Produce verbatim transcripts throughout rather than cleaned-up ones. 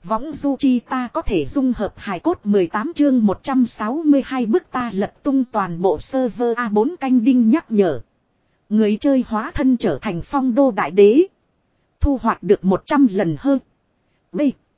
Võng du chi ta có thể dung hợp hài cốt mười tám chương một trăm sáu mươi hai bức ta lật tung toàn bộ server a bốn canh đinh nhắc nhở. Người chơi hóa thân trở thành phong đô đại đế. Thu hoạch được một trăm lần hơn. B.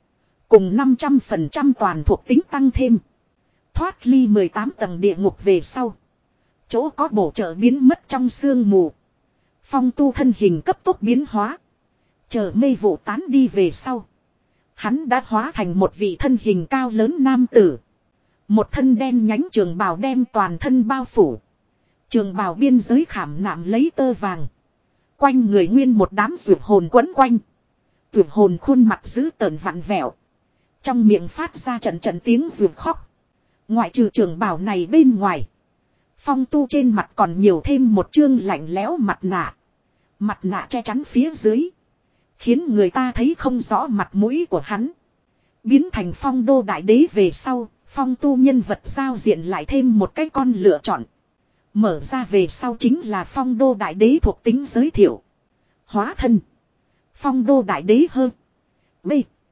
Cùng năm trăm phần trăm toàn thuộc tính tăng thêm. Thoát ly mười tám tầng địa ngục về sau. Chỗ có bổ trợ biến mất trong sương mù. Phong tu thân hình cấp tốc biến hóa. Chờ mê vụ tán đi về sau. Hắn đã hóa thành một vị thân hình cao lớn nam tử. Một thân đen nhánh trường bào đem toàn thân bao phủ. Trường bào biên giới khảm nạm lấy tơ vàng. Quanh người nguyên một đám ruột hồn quấn quanh. Ruột hồn khuôn mặt dữ tợn vặn vẹo. Trong miệng phát ra trận trận tiếng ruột khóc. Ngoại trừ trường bào này bên ngoài. Phong tu trên mặt còn nhiều thêm một chương lạnh lẽo mặt nạ. Mặt nạ che chắn phía dưới. Khiến người ta thấy không rõ mặt mũi của hắn. Biến thành phong đô đại đế về sau. Phong tu nhân vật giao diện lại thêm một cái con lựa chọn. Mở ra về sau chính là phong đô đại đế thuộc tính giới thiệu. Hóa thân. Phong đô đại đế hơn. B.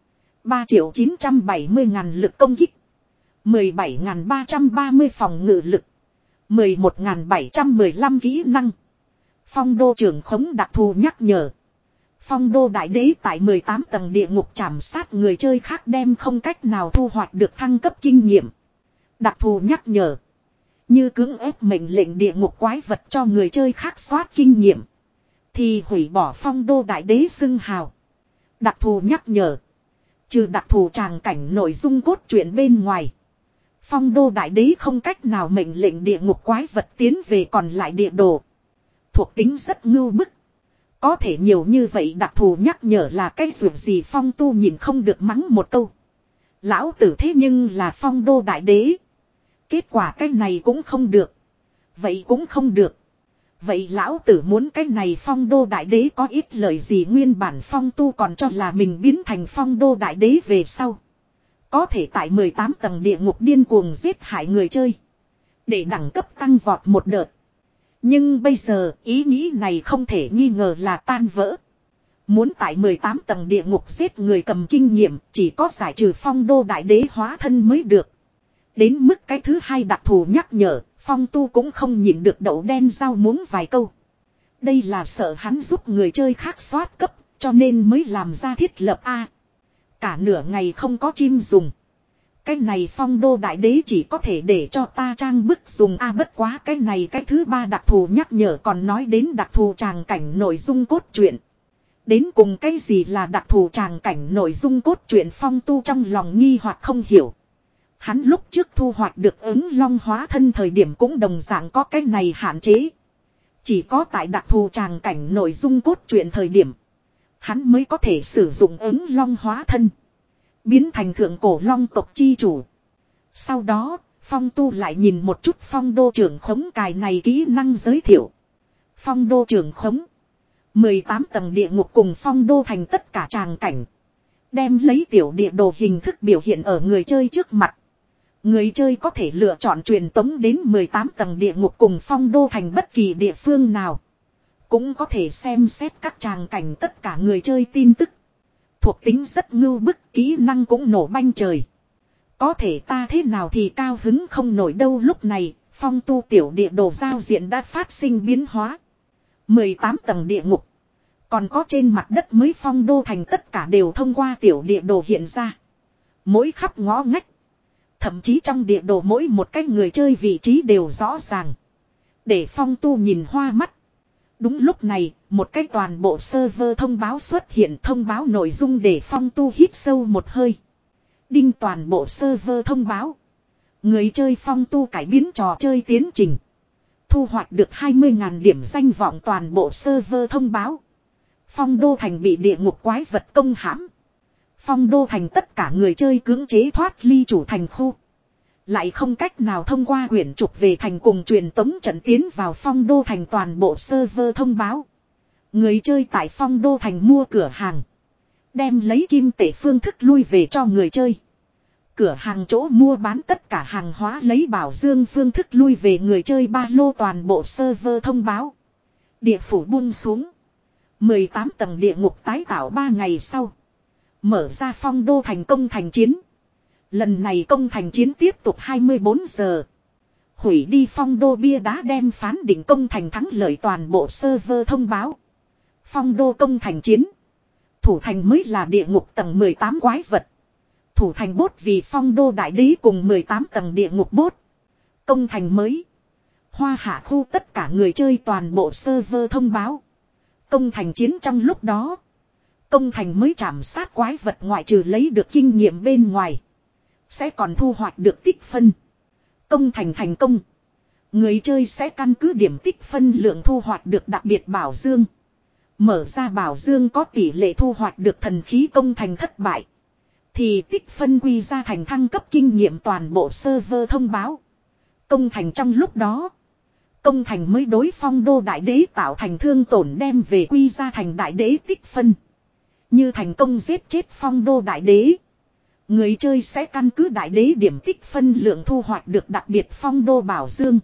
ba triệu chín trăm bảy mươi ngàn lực công kích. mười bảy nghìn ba trăm ba mươi phòng ngự lực. mười một nghìn bảy trăm mười lăm kỹ năng. Phong đô trưởng khống đặc thù nhắc nhở. Phong đô đại đế tại mười tám tầng địa ngục trảm sát người chơi khác đem không cách nào thu hoạch được thăng cấp kinh nghiệm. Đặc thù nhắc nhở. Như cưỡng ép mệnh lệnh địa ngục quái vật cho người chơi khác soát kinh nghiệm. Thì hủy bỏ phong đô đại đế xưng hào. Đặc thù nhắc nhở. Trừ đặc thù tràng cảnh nội dung cốt truyện bên ngoài. Phong đô đại đế không cách nào mệnh lệnh địa ngục quái vật tiến về còn lại địa đồ. Thuộc tính rất ngưu bức. Có thể nhiều như vậy đặc thù nhắc nhở là cái ruột gì phong tu nhìn không được mắng một câu. Lão tử thế nhưng là phong đô đại đế. Kết quả cái này cũng không được. Vậy cũng không được. Vậy lão tử muốn cái này phong đô đại đế có ít lời gì nguyên bản phong tu còn cho là mình biến thành phong đô đại đế về sau. Có thể tại mười tám tầng địa ngục điên cuồng giết hại người chơi. Để đẳng cấp tăng vọt một đợt. Nhưng bây giờ ý nghĩ này không thể nghi ngờ là tan vỡ. Muốn tại mười tám tầng địa ngục giết người cầm kinh nghiệm chỉ có giải trừ phong đô đại đế hóa thân mới được. Đến mức cái thứ hai đặc thù nhắc nhở, phong tu cũng không nhịn được đậu đen rau muống vài câu. Đây là sợ hắn giúp người chơi khác soát cấp, cho nên mới làm ra thiết lập A. Cả nửa ngày không có chim dùng. Cái này phong đô đại đế chỉ có thể để cho ta trang bức dùng A bất quá cái này cái thứ ba đặc thù nhắc nhở còn nói đến đặc thù tràng cảnh nội dung cốt truyện. Đến cùng cái gì là đặc thù tràng cảnh nội dung cốt truyện phong tu trong lòng nghi hoặc không hiểu. Hắn lúc trước thu hoạch được ứng long hóa thân thời điểm cũng đồng dạng có cái này hạn chế. Chỉ có tại đặc thù tràng cảnh nội dung cốt truyện thời điểm. Hắn mới có thể sử dụng ứng long hóa thân. Biến thành thượng cổ long tộc chi chủ. Sau đó, phong tu lại nhìn một chút phong đô trưởng khống cài này kỹ năng giới thiệu. Phong đô trưởng khống. mười tám tầng địa ngục cùng phong đô thành tất cả tràng cảnh. Đem lấy tiểu địa đồ hình thức biểu hiện ở người chơi trước mặt. Người chơi có thể lựa chọn truyền tống đến mười tám tầng địa ngục cùng phong đô thành bất kỳ địa phương nào. Cũng có thể xem xét các tràng cảnh tất cả người chơi tin tức. Thuộc tính rất ngưu bức, kỹ năng cũng nổ banh trời. Có thể ta thế nào thì cao hứng không nổi đâu lúc này, phong tu tiểu địa đồ giao diện đã phát sinh biến hóa. mười tám tầng địa ngục. Còn có trên mặt đất mới phong đô thành tất cả đều thông qua tiểu địa đồ hiện ra. Mỗi khắp ngõ ngách. Thậm chí trong địa đồ mỗi một cái người chơi vị trí đều rõ ràng. Để phong tu nhìn hoa mắt. Đúng lúc này, một cái toàn bộ server thông báo xuất hiện thông báo nội dung để phong tu hít sâu một hơi. Đinh toàn bộ server thông báo. Người chơi phong tu cải biến trò chơi tiến trình. Thu hoạch được hai mươi nghìn điểm danh vọng toàn bộ server thông báo. Phong đô thành bị địa ngục quái vật công hãm. Phong đô thành tất cả người chơi cưỡng chế thoát ly chủ thành khu. Lại không cách nào thông qua quyển trục về thành cùng truyền tống trận tiến vào phong đô thành toàn bộ server thông báo. Người chơi tại phong đô thành mua cửa hàng. Đem lấy kim tệ phương thức lui về cho người chơi. Cửa hàng chỗ mua bán tất cả hàng hóa lấy bảo dương phương thức lui về người chơi ba lô toàn bộ server thông báo. Địa phủ buông xuống. mười tám tầng địa ngục tái tạo ba ngày sau. Mở ra phong đô thành công thành chiến. Lần này công thành chiến tiếp tục hai mươi bốn giờ. Hủy đi phong đô bia đá đem phán định công thành thắng lợi toàn bộ server thông báo. Phong đô công thành chiến. Thủ thành mới là địa ngục tầng mười tám quái vật. Thủ thành bốt vì phong đô đại đế cùng mười tám tầng địa ngục bốt. Công thành mới. Hoa hạ khu tất cả người chơi toàn bộ server thông báo. Công thành chiến trong lúc đó. Công thành mới chạm sát quái vật ngoại trừ lấy được kinh nghiệm bên ngoài. Sẽ còn thu hoạch được tích phân. Công thành thành công. Người chơi sẽ căn cứ điểm tích phân lượng thu hoạch được đặc biệt bảo dương. Mở ra bảo dương có tỷ lệ thu hoạch được thần khí công thành thất bại. Thì tích phân quy ra thành thăng cấp kinh nghiệm toàn bộ server thông báo. Công thành trong lúc đó. Công thành mới đối phong đô đại đế tạo thành thương tổn đem về quy ra thành đại đế tích phân. Như thành công giết chết phong đô đại đế. Người chơi sẽ căn cứ đại đế điểm tích phân lượng thu hoạch được đặc biệt phong đô bảo dương.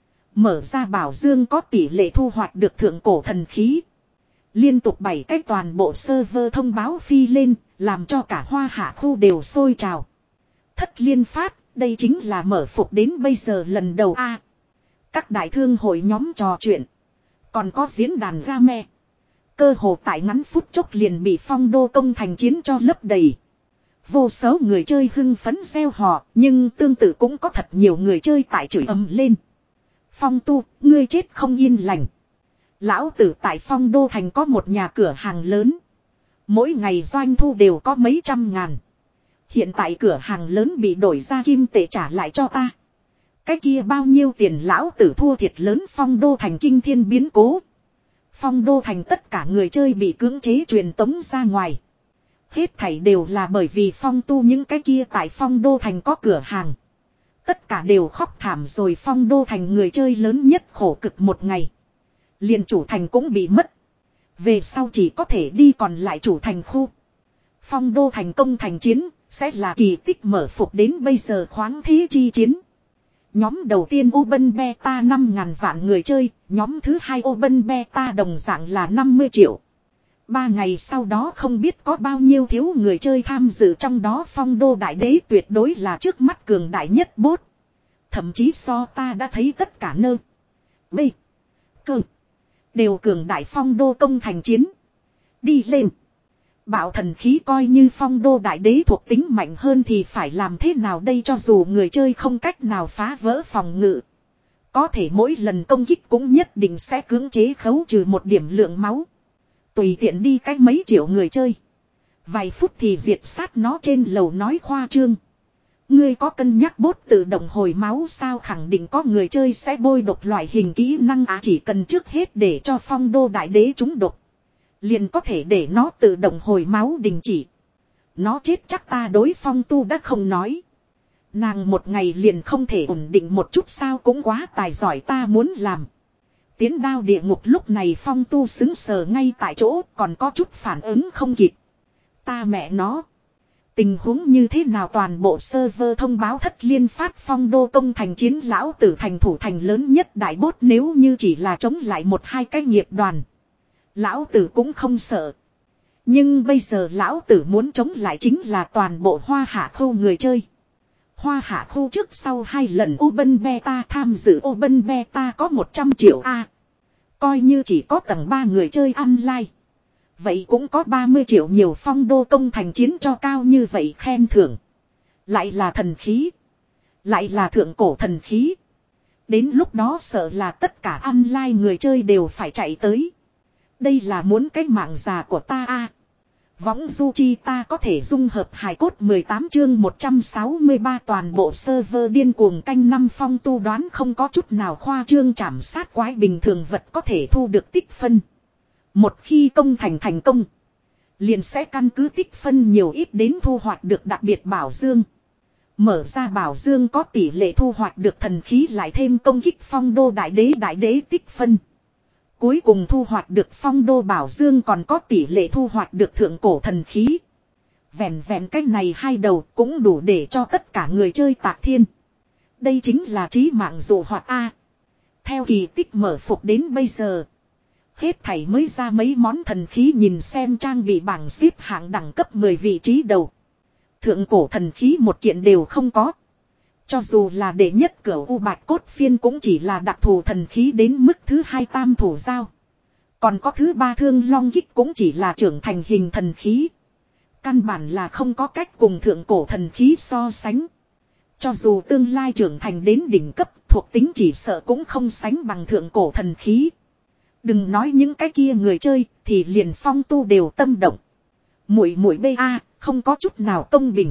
Mở ra bảo dương có tỷ lệ thu hoạch được thượng cổ thần khí. Liên tục bảy cách toàn bộ server thông báo phi lên, làm cho cả hoa hạ khu đều sôi trào. Thất liên phát, đây chính là mở phục đến bây giờ lần đầu a. Các đại thương hội nhóm trò chuyện. Còn có diễn đàn game. Cơ hồ tại ngắn phút chốc liền bị phong đô công thành chiến cho lấp đầy. Vô số người chơi hưng phấn gieo họ, nhưng tương tự cũng có thật nhiều người chơi tại chửi ầm lên. Phong tu, ngươi chết không yên lành. Lão tử tại phong đô thành có một nhà cửa hàng lớn. Mỗi ngày doanh thu đều có mấy trăm ngàn. Hiện tại cửa hàng lớn bị đổi ra kim tệ trả lại cho ta. Cái kia bao nhiêu tiền lão tử thua thiệt lớn phong đô thành kinh thiên biến cố. Phong đô thành tất cả người chơi bị cưỡng chế truyền tống ra ngoài. Hết thảy đều là bởi vì phong tu những cái kia tại phong đô thành có cửa hàng. Tất cả đều khóc thảm rồi phong đô thành người chơi lớn nhất khổ cực một ngày. Liền chủ thành cũng bị mất. Về sau chỉ có thể đi còn lại chủ thành khu. Phong đô thành công thành chiến sẽ là kỳ tích mở phục đến bây giờ khoáng thế chi chiến. Nhóm đầu tiên Open Beta năm ngàn vạn người chơi, nhóm thứ hai Open Beta đồng dạng là năm mươi triệu. Ba ngày sau đó không biết có bao nhiêu thiếu người chơi tham dự trong đó phong đô đại đế tuyệt đối là trước mắt cường đại nhất bốt. Thậm chí so ta đã thấy tất cả nơ. B. Cơ. Đều cường đại phong đô công thành chiến. Đi lên. Bạo thần khí coi như phong đô đại đế thuộc tính mạnh hơn thì phải làm thế nào đây cho dù người chơi không cách nào phá vỡ phòng ngự. Có thể mỗi lần công kích cũng nhất định sẽ cưỡng chế khấu trừ một điểm lượng máu. Tùy tiện đi cách mấy triệu người chơi. Vài phút thì diệt sát nó trên lầu nói khoa trương. Ngươi có cân nhắc bốt tự động hồi máu sao khẳng định có người chơi sẽ bôi độc loại hình kỹ năng á chỉ cần trước hết để cho phong đô đại đế trúng độc. Liền có thể để nó tự động hồi máu đình chỉ. Nó chết chắc ta đối phong tu đã không nói. Nàng một ngày liền không thể ổn định một chút sao cũng quá tài giỏi ta muốn làm. Tiến đao địa ngục lúc này phong tu xứng sờ ngay tại chỗ còn có chút phản ứng không kịp. Ta mẹ nó. Tình huống như thế nào toàn bộ server thông báo thất liên phát phong đô công thành chiến lão tử thành thủ thành lớn nhất đại bốt nếu như chỉ là chống lại một hai cái nghiệp đoàn. Lão tử cũng không sợ. Nhưng bây giờ lão tử muốn chống lại chính là toàn bộ hoa hạ khu người chơi. Hoa hạ khu trước sau hai lần Open Beta tham dự Open Beta có một trăm triệu A. Coi như chỉ có tầng ba người chơi online. Vậy cũng có ba mươi triệu nhiều phong đô công thành chiến cho cao như vậy khen thưởng. Lại là thần khí. Lại là thượng cổ thần khí. Đến lúc đó sợ là tất cả online người chơi đều phải chạy tới. Đây là muốn cái mạng già của ta a. Võng du chi ta có thể dung hợp hài cốt mười tám chương một trăm sáu mươi ba toàn bộ server điên cuồng canh năm phong tu đoán không có chút nào khoa trương chảm sát quái bình thường vật có thể thu được tích phân. Một khi công thành thành công, liền sẽ căn cứ tích phân nhiều ít đến thu hoạch được đặc biệt bảo dương. Mở ra bảo dương có tỷ lệ thu hoạch được thần khí lại thêm công kích phong đô đại đế đại đế tích phân. Cuối cùng thu hoạch được phong đô bảo dương còn có tỷ lệ thu hoạch được thượng cổ thần khí. Vẹn vẹn cách này hai đầu cũng đủ để cho tất cả người chơi tạc thiên. Đây chính là trí mạng dụ hoạt A. Theo kỳ tích mở phục đến bây giờ. Hết thảy mới ra mấy món thần khí nhìn xem trang bị bảng xếp hạng đẳng cấp mười vị trí đầu. Thượng cổ thần khí một kiện đều không có. Cho dù là đệ nhất cửa u bạch cốt phiên cũng chỉ là đặc thù thần khí đến mức thứ hai tam thủ giao. Còn có thứ ba thương long kích cũng chỉ là trưởng thành hình thần khí. Căn bản là không có cách cùng thượng cổ thần khí so sánh. Cho dù tương lai trưởng thành đến đỉnh cấp thuộc tính chỉ sợ cũng không sánh bằng thượng cổ thần khí. Đừng nói những cái kia người chơi thì liền Phong Tu đều tâm động. Muội muội bê a không có chút nào công bình.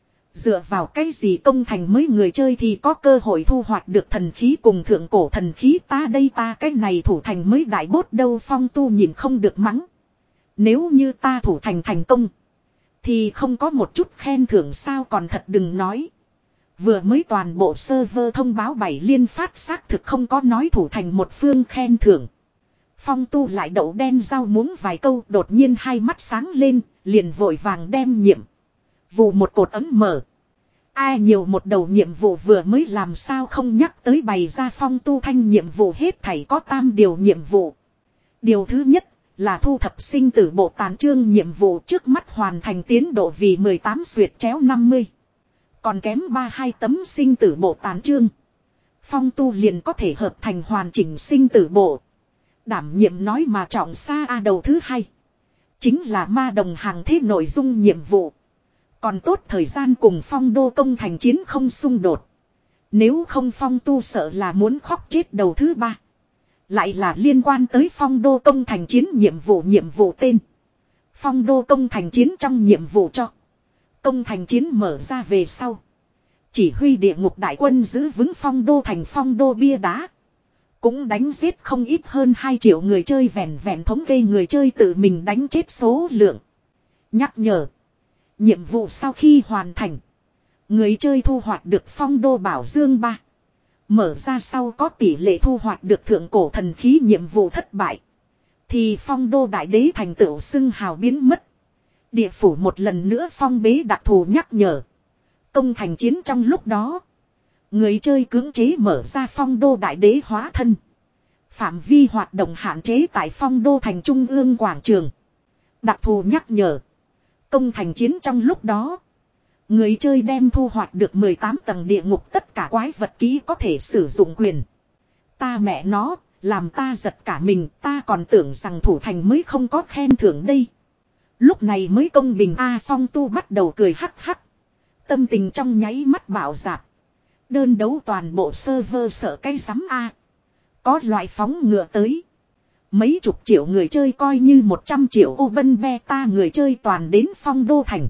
Dựa vào cái gì công thành mới người chơi thì có cơ hội thu hoạch được thần khí cùng thượng cổ thần khí ta đây ta cái này thủ thành mới đại bốt đâu Phong Tu nhìn không được mắng. Nếu như ta thủ thành thành công thì không có một chút khen thưởng sao còn thật đừng nói. Vừa mới toàn bộ server thông báo bảy liên phát xác thực không có nói thủ thành một phương khen thưởng. Phong Tu lại đậu đen rau muống vài câu đột nhiên hai mắt sáng lên, liền vội vàng đem nhiệm vụ một cột ấm mở. Ai nhiều một đầu nhiệm vụ vừa mới làm sao không nhắc tới bày ra Phong Tu thanh nhiệm vụ hết thảy có tam điều nhiệm vụ. Điều thứ nhất là thu thập sinh tử bộ tàn chương nhiệm vụ trước mắt hoàn thành tiến độ vì mười tám xuyệt chéo năm mươi. Còn kém ba hai tấm sinh tử bộ tàn chương. Phong Tu liền có thể hợp thành hoàn chỉnh sinh tử bộ. Đảm nhiệm nói mà trọng xa a đầu thứ hai. Chính là ma đồng hàng thế nội dung nhiệm vụ. Còn tốt thời gian cùng Phong Đô công thành chiến không xung đột. Nếu không Phong Tu sợ là muốn khóc chết đầu thứ ba. Lại là liên quan tới Phong Đô công thành chiến nhiệm vụ nhiệm vụ tên. Phong Đô công thành chiến trong nhiệm vụ cho. Công thành chiến mở ra về sau. Chỉ huy địa ngục đại quân giữ vững Phong Đô thành Phong Đô bia đá. Cũng đánh giết không ít hơn hai triệu người chơi vẹn vẹn thống kê người chơi tự mình đánh chết số lượng. Nhắc nhở. Nhiệm vụ sau khi hoàn thành. Người chơi thu hoạch được Phong Đô Bảo Dương ba. Mở ra sau có tỷ lệ thu hoạch được thượng cổ thần khí nhiệm vụ thất bại. Thì Phong Đô Đại Đế thành tựu xưng hào biến mất. Địa phủ một lần nữa phong bế đặc thù nhắc nhở. Công thành chiến trong lúc đó. Người chơi cưỡng chế mở ra Phong Đô Đại Đế hóa thân. Phạm vi hoạt động hạn chế tại Phong Đô thành trung ương quảng trường. Đặc thù nhắc nhở. Công thành chiến trong lúc đó. Người chơi đem thu hoạch được mười tám tầng địa ngục tất cả quái vật ký có thể sử dụng quyền. Ta mẹ nó, làm ta giật cả mình, ta còn tưởng rằng thủ thành mới không có khen thưởng đây. Lúc này mới công bình A Phong Tu bắt đầu cười hắc hắc. Tâm tình trong nháy mắt bạo dạp. Đơn đấu toàn bộ server sợ cái rắm A. Có loại phóng ngựa tới. Mấy chục triệu người chơi coi như một trăm triệu open beta người chơi toàn đến Phong Đô thành.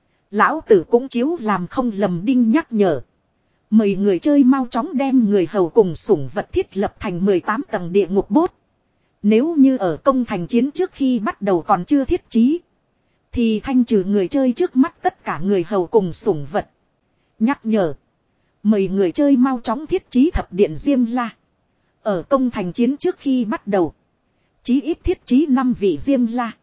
Lão tử cũng chiếu làm không lầm đinh nhắc nhở. Mời người chơi mau chóng đem người hầu cùng sủng vật thiết lập thành mười tám tầng địa ngục bốt. Nếu như ở công thành chiến trước khi bắt đầu còn chưa thiết trí. Thì thanh trừ người chơi trước mắt tất cả người hầu cùng sủng vật. Nhắc nhở. Mời người chơi mau chóng thiết trí thập điện Diêm La. Ở công thành chiến trước khi bắt đầu. Chí ít thiết trí năm vị Diêm La.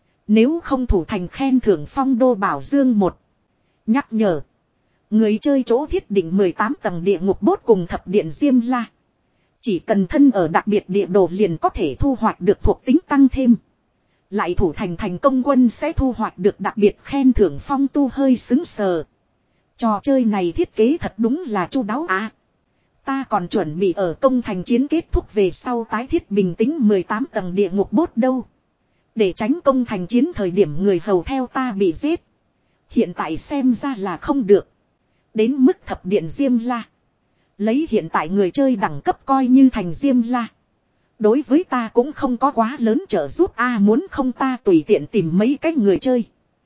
Nếu không thủ thành khen thưởng Phong Đô Bảo Dương một. Nhắc nhở. Người chơi chỗ thiết định mười tám tầng địa ngục bốt cùng thập điện Diêm La. Chỉ cần thân ở đặc biệt địa đồ liền có thể thu hoạch được thuộc tính tăng thêm. Lại thủ thành thành công quân sẽ thu hoạch được đặc biệt khen thưởng Phong Tu hơi xứng sờ. Trò chơi này thiết kế thật đúng là chu đáo à. Ta còn chuẩn bị ở công thành chiến kết thúc về sau tái thiết bình tĩnh mười tám tầng địa ngục bốt đâu. Để tránh công thành chiến thời điểm người hầu theo ta bị giết. Hiện tại xem ra là không được. Đến mức thập điện Diêm La. Lấy hiện tại người chơi đẳng cấp coi như thành Diêm La. Đối với ta cũng không có quá lớn trợ giúp a muốn không ta tùy tiện tìm mấy cái người chơi.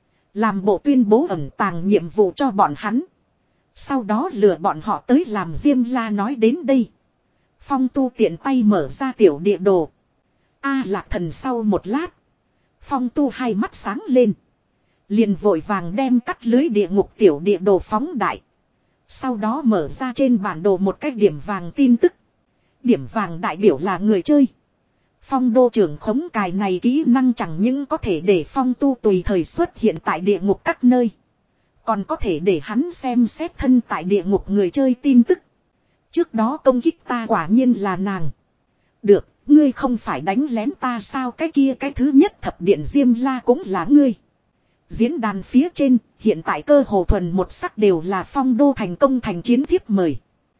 Làm bộ tuyên bố ẩn tàng nhiệm vụ cho bọn hắn. Sau đó lừa bọn họ tới làm Diêm La nói đến đây. Phong Tu tiện tay mở ra tiểu địa đồ. A Lạc Thần sau một lát. Phong Tu hai mắt sáng lên. Liền vội vàng đem cắt lưới địa ngục tiểu địa đồ phóng đại. Sau đó mở ra trên bản đồ một cái điểm vàng tin tức. Điểm vàng đại biểu là người chơi. Phong Đô trưởng khống cài này kỹ năng chẳng những có thể để Phong Tu tùy thời xuất hiện tại địa ngục các nơi. Còn có thể để hắn xem xét thân tại địa ngục người chơi tin tức. Trước đó công kích ta quả nhiên là nàng. Được, Ngươi không phải đánh lén ta sao, cái kia cái thứ nhất thập điện Diêm La cũng là ngươi. Diễn đàn phía trên, hiện tại cơ hồ thuần một sắc đều là Phong Đô thành công thành chiến thiếp mời.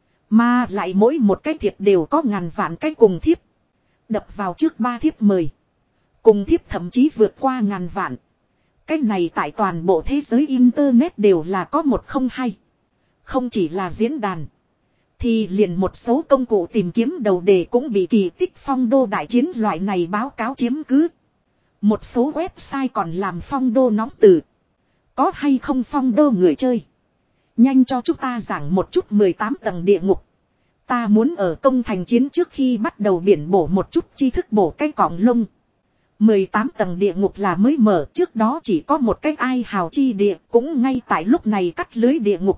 Mà lại mỗi một cái thiệp đều có ngàn vạn cái cùng thiếp. Đập vào trước ba thiếp mời. Cùng thiếp thậm chí vượt qua ngàn vạn. Cái này tại toàn bộ thế giới Internet đều là có một không hai. Không chỉ là diễn đàn. Thì liền một số công cụ tìm kiếm đầu đề cũng bị kỳ tích Phong Đô đại chiến loại này báo cáo chiếm cứ. Một số website còn làm Phong Đô nóng từ. Có hay không Phong Đô người chơi? Nhanh cho chúng ta giảng một chút mười tám tầng địa ngục. Ta muốn ở công thành chiến trước khi bắt đầu biển bổ một chút tri thức bổ cái cọng lông. mười tám tầng địa ngục là mới mở, trước đó chỉ có một cái ai hào chi địa, cũng ngay tại lúc này cắt lưới địa ngục.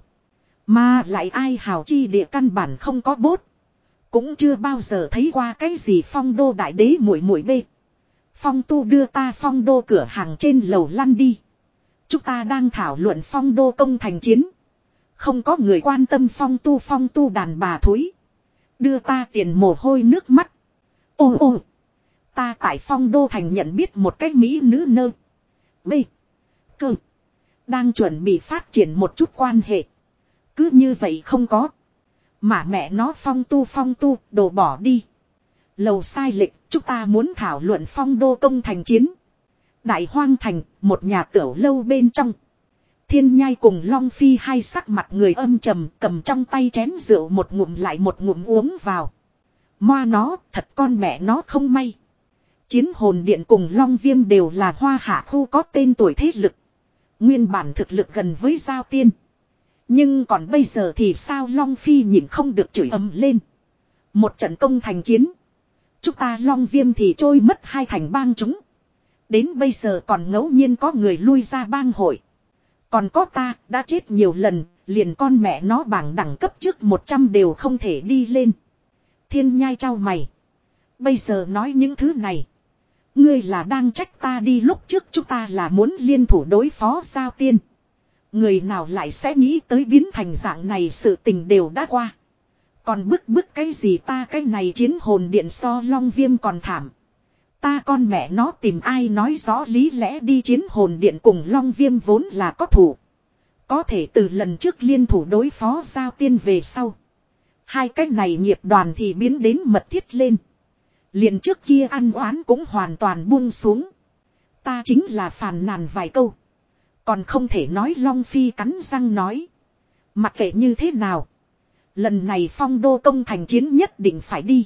Mà lại ai hào chi địa căn bản không có bốt. Cũng chưa bao giờ thấy qua cái gì Phong Đô đại đế muội muội bê. Phong tu đưa ta Phong Đô cửa hàng trên lầu lăn đi. Chúng ta đang thảo luận Phong Đô công thành chiến. Không có người quan tâm Phong tu Phong tu đàn bà thúi. Đưa ta tiền mồ hôi nước mắt. Ô ô. Ta tại Phong Đô thành nhận biết một cái mỹ nữ nơ. B. Cơ. Đang chuẩn bị phát triển một chút quan hệ. Cứ như vậy không có. Mà mẹ nó Phong tu Phong tu đồ bỏ đi. Lầu sai lệch, chúng ta muốn thảo luận Phong Đô công thành chiến. Đại Hoang thành, một nhà tiểu lâu bên trong. Thiên Nhai cùng Long Phi hai sắc mặt người âm trầm, cầm trong tay chén rượu một ngụm lại một ngụm uống vào. Moa nó, thật con mẹ nó không may. Chiến hồn điện cùng Long Viêm đều là Hoa Hạ khu có tên tuổi thế lực. Nguyên bản thực lực gần với Giao Tiên. Nhưng còn bây giờ thì sao, Long Phi nhìn không được chửi ầm lên. Một trận công thành chiến. Chúng ta Long Viêm thì trôi mất hai thành bang chúng. Đến bây giờ còn ngẫu nhiên có người lui ra bang hội. Còn có ta, đã chết nhiều lần, liền con mẹ nó bảng đẳng cấp trước một trăm đều không thể đi lên. Thiên Nhai trao mày. Bây giờ nói những thứ này. Ngươi là đang trách ta đi, lúc trước chúng ta là muốn liên thủ đối phó Giao Tiên. Người nào lại sẽ nghĩ tới biến thành dạng này, sự tình đều đã qua. Còn bức bức cái gì, ta cái này chiến hồn điện so Long Viêm còn thảm. Ta con mẹ nó tìm ai nói rõ lý lẽ đi, chiến hồn điện cùng Long Viêm vốn là có thủ. Có thể từ lần trước liên thủ đối phó Giao Tiên về sau. Hai cái này nghiệp đoàn thì biến đến mật thiết lên. Liền trước kia ăn oán cũng hoàn toàn buông xuống. Ta chính là phàn nàn vài câu. Còn không thể nói, Long Phi cắn răng nói. Mặc kệ như thế nào. Lần này Phong Đô công thành chiến nhất định phải đi.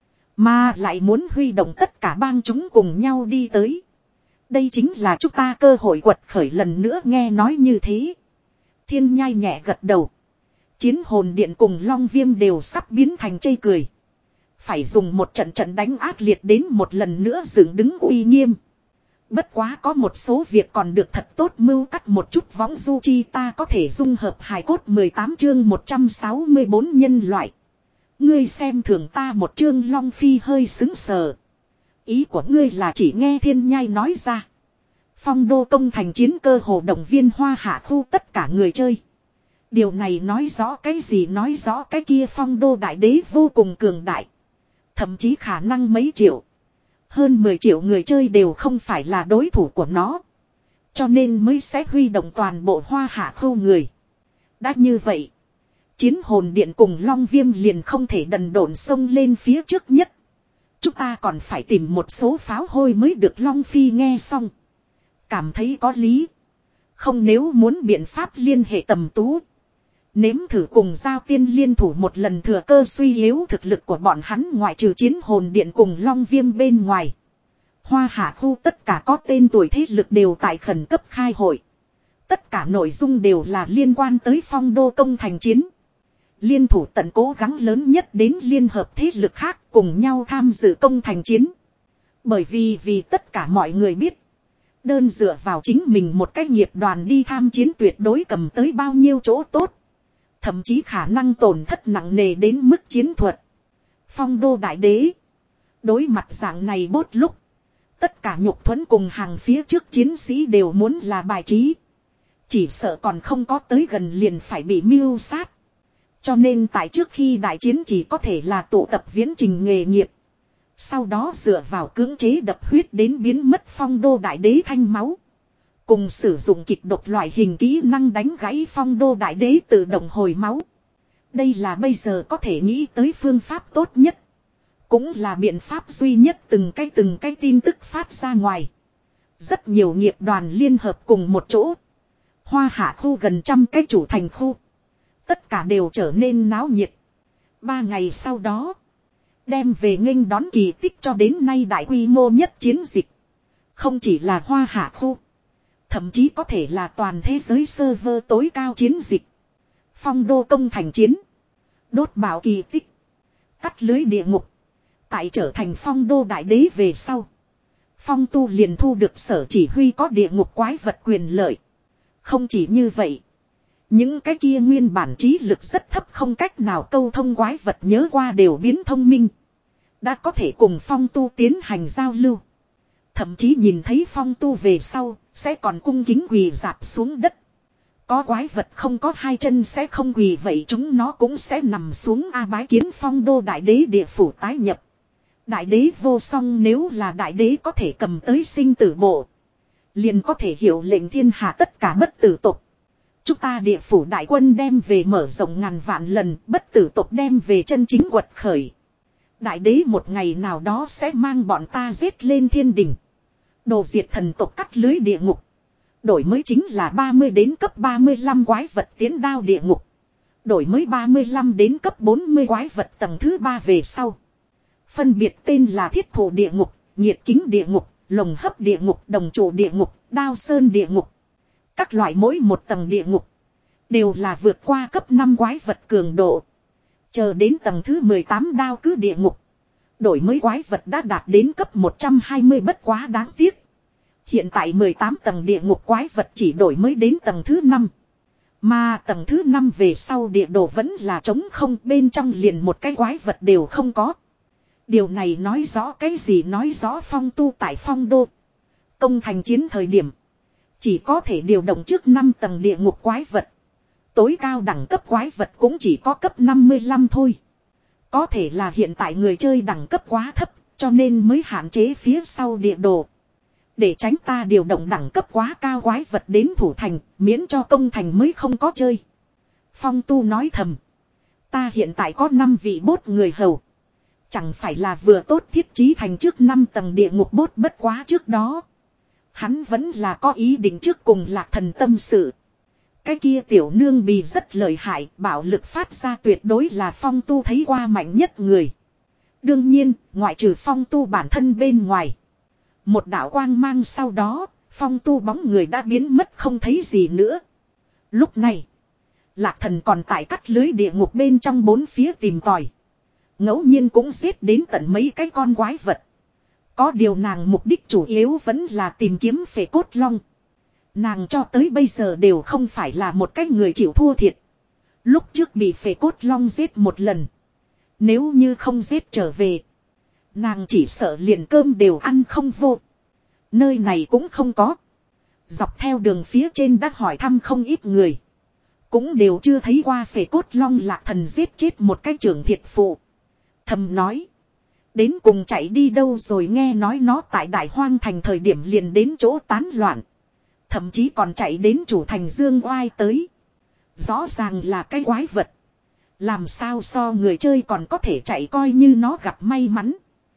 Mà lại muốn huy động tất cả bang chúng cùng nhau đi tới. Đây chính là chúng ta cơ hội quật khởi lần nữa, nghe nói như thế. Thiên Nhai nhẹ gật đầu. Chiến hồn điện cùng Long Viêm đều sắp biến thành chê cười. Phải dùng một trận trận đánh ác liệt đến một lần nữa dựng đứng uy nghiêm. Bất quá có một số việc còn được thật tốt mưu cắt một chút võng du chi, ta có thể dung hợp hài cốt mười tám chương một trăm sáu mươi bốn nhân loại. Ngươi xem thường ta một chương, Long Phi hơi xứng sờ. Ý của ngươi là chỉ nghe Thiên Nhai nói ra. Phong Đô công thành chiến cơ hồ động viên Hoa Hạ khu tất cả người chơi. Điều này nói rõ cái gì, nói rõ cái kia Phong Đô đại đế vô cùng cường đại. Thậm chí khả năng mấy triệu. Hơn mười triệu người chơi đều không phải là đối thủ của nó. Cho nên mới sẽ huy động toàn bộ Hoa Hạ khu người. Đã như vậy. Chiến hồn điện cùng Long Viêm liền không thể đần độn xông lên phía trước nhất. Chúng ta còn phải tìm một số pháo hôi mới được. Long Phi nghe xong. Cảm thấy có lý. Không, nếu muốn biện pháp liên hệ Tầm Tú. Nếm thử cùng Giao Tiên liên thủ một lần, thừa cơ suy yếu thực lực của bọn hắn, ngoại trừ chiến hồn điện cùng Long Viêm bên ngoài. Hoa Hạ khu tất cả có tên tuổi thế lực đều tại khẩn cấp khai hội. Tất cả nội dung đều là liên quan tới Phong Đô công thành chiến. Liên thủ tận cố gắng lớn nhất đến liên hợp thế lực khác cùng nhau tham dự công thành chiến. Bởi vì vì tất cả mọi người biết. Đơn dựa vào chính mình một cái nghiệp đoàn đi tham chiến tuyệt đối cầm tới bao nhiêu chỗ tốt. Thậm chí khả năng tổn thất nặng nề đến mức chiến thuật. Phong Đô đại đế. Đối mặt dạng này bốt lúc. Tất cả nhục thuẫn cùng hàng phía trước chiến sĩ đều muốn là bài trí. Chỉ sợ còn không có tới gần liền phải bị mưu sát. Cho nên tại trước khi đại chiến chỉ có thể là tụ tập viễn trình nghề nghiệp. Sau đó dựa vào cưỡng chế đập huyết đến biến mất phong đô đại đế thanh máu. Cùng sử dụng kịch độc loại hình kỹ năng đánh gãy phong đô đại đế tự động hồi máu. Đây là bây giờ có thể nghĩ tới phương pháp tốt nhất. Cũng là biện pháp duy nhất từng cái từng cái tin tức phát ra ngoài. Rất nhiều nghiệp đoàn liên hợp cùng một chỗ. Hoa Hạ khu gần trăm cái chủ thành khu. Tất cả đều trở nên náo nhiệt. Ba ngày sau đó. Đem về nghênh đón kỳ tích cho đến nay đại quy mô nhất chiến dịch. Không chỉ là Hoa Hạ khu. Thậm chí có thể là toàn thế giới server tối cao chiến dịch. Phong đô công thành chiến. Đốt bảo kỳ tích. Cắt lưới địa ngục. Tại trở thành phong đô đại đế về sau. Phong tu liền thu được sở chỉ huy có địa ngục quái vật quyền lợi. Không chỉ như vậy. Những cái kia nguyên bản trí lực rất thấp không cách nào câu thông quái vật nhớ qua đều biến thông minh. Đã có thể cùng phong tu tiến hành giao lưu. Thậm chí nhìn thấy phong tu về sau, sẽ còn cung kính quỳ dạp xuống đất. Có quái vật không có hai chân sẽ không quỳ vậy chúng nó cũng sẽ nằm xuống a bái kiến phong đô đại đế địa phủ tái nhập. Đại đế vô song nếu là đại đế có thể cầm tới sinh tử bộ. Liền có thể hiểu lệnh thiên hạ tất cả bất tử tục. Chúng ta địa phủ đại quân đem về mở rộng ngàn vạn lần, bất tử tục đem về chân chính quật khởi. Đại đế một ngày nào đó sẽ mang bọn ta giết lên thiên đỉnh. Đồ diệt thần tộc cắt lưới địa ngục. Đổi mới chính là ba mươi đến cấp ba mươi lăm quái vật tiến đao địa ngục. Đổi mới ba mươi lăm đến cấp bốn mươi quái vật tầng thứ ba về sau. Phân biệt tên là thiết thủ địa ngục, nhiệt kính địa ngục, lồng hấp địa ngục, đồng trụ địa ngục, đao sơn địa ngục. Các loại mỗi một tầng địa ngục. Đều là vượt qua cấp năm quái vật cường độ. Chờ đến tầng thứ mười tám đao cứ địa ngục. Đổi mới quái vật đã đạt đến cấp một trăm hai mươi bất quá đáng tiếc. Hiện tại mười tám tầng địa ngục quái vật chỉ đổi mới đến tầng thứ năm. Mà tầng thứ năm về sau địa đồ vẫn là trống không, bên trong liền một cái quái vật đều không có. Điều này nói rõ cái gì? Nói rõ phong tu tại phong đô. Công thành chiến thời điểm. Chỉ có thể điều động trước năm tầng địa ngục quái vật. Tối cao đẳng cấp quái vật cũng chỉ có cấp năm mươi lăm thôi. Có thể là hiện tại người chơi đẳng cấp quá thấp, cho nên mới hạn chế phía sau địa đồ. Để tránh ta điều động đẳng cấp quá cao quái vật đến thủ thành, miễn cho công thành mới không có chơi. Phong tu nói thầm. Ta hiện tại có năm vị bốt người hầu. Chẳng phải là vừa tốt thiết trí thành trước năm tầng địa ngục bốt bất quá trước đó. Hắn vẫn là có ý định trước cùng Lạc Thần tâm sự. Cái kia tiểu nương bì rất lợi hại, bạo lực phát ra tuyệt đối là phong tu thấy qua mạnh nhất người. Đương nhiên, ngoại trừ phong tu bản thân bên ngoài. Một đạo quang mang sau đó, phong tu bóng người đã biến mất không thấy gì nữa. Lúc này, Lạc Thần còn tại cắt lưới địa ngục bên trong bốn phía tìm tòi. Ngẫu nhiên cũng giết đến tận mấy cái con quái vật. Có điều nàng mục đích chủ yếu vẫn là tìm kiếm phệ cốt long. Nàng cho tới bây giờ đều không phải là một cái người chịu thua thiệt. Lúc trước bị phệ cốt long giết một lần. Nếu như không giết trở về, nàng chỉ sợ liền cơm đều ăn không vô. Nơi này cũng không có. Dọc theo đường phía trên đã hỏi thăm không ít người. Cũng đều chưa thấy qua phệ cốt long. Lạc Thần giết chết một cái trưởng thiệt phụ. Thầm nói. Đến cùng chạy đi đâu rồi, nghe nói nó tại Đại Hoang Thành thời điểm liền đến chỗ tán loạn. Thậm chí còn chạy đến chủ thành Dương Oai tới. Rõ ràng là cái quái vật. Làm sao so người chơi còn có thể chạy, coi như nó gặp may mắn.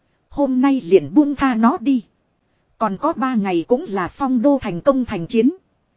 Hôm nay liền buông tha nó đi. Còn có ba ngày cũng là phong đô thành công thành chiến.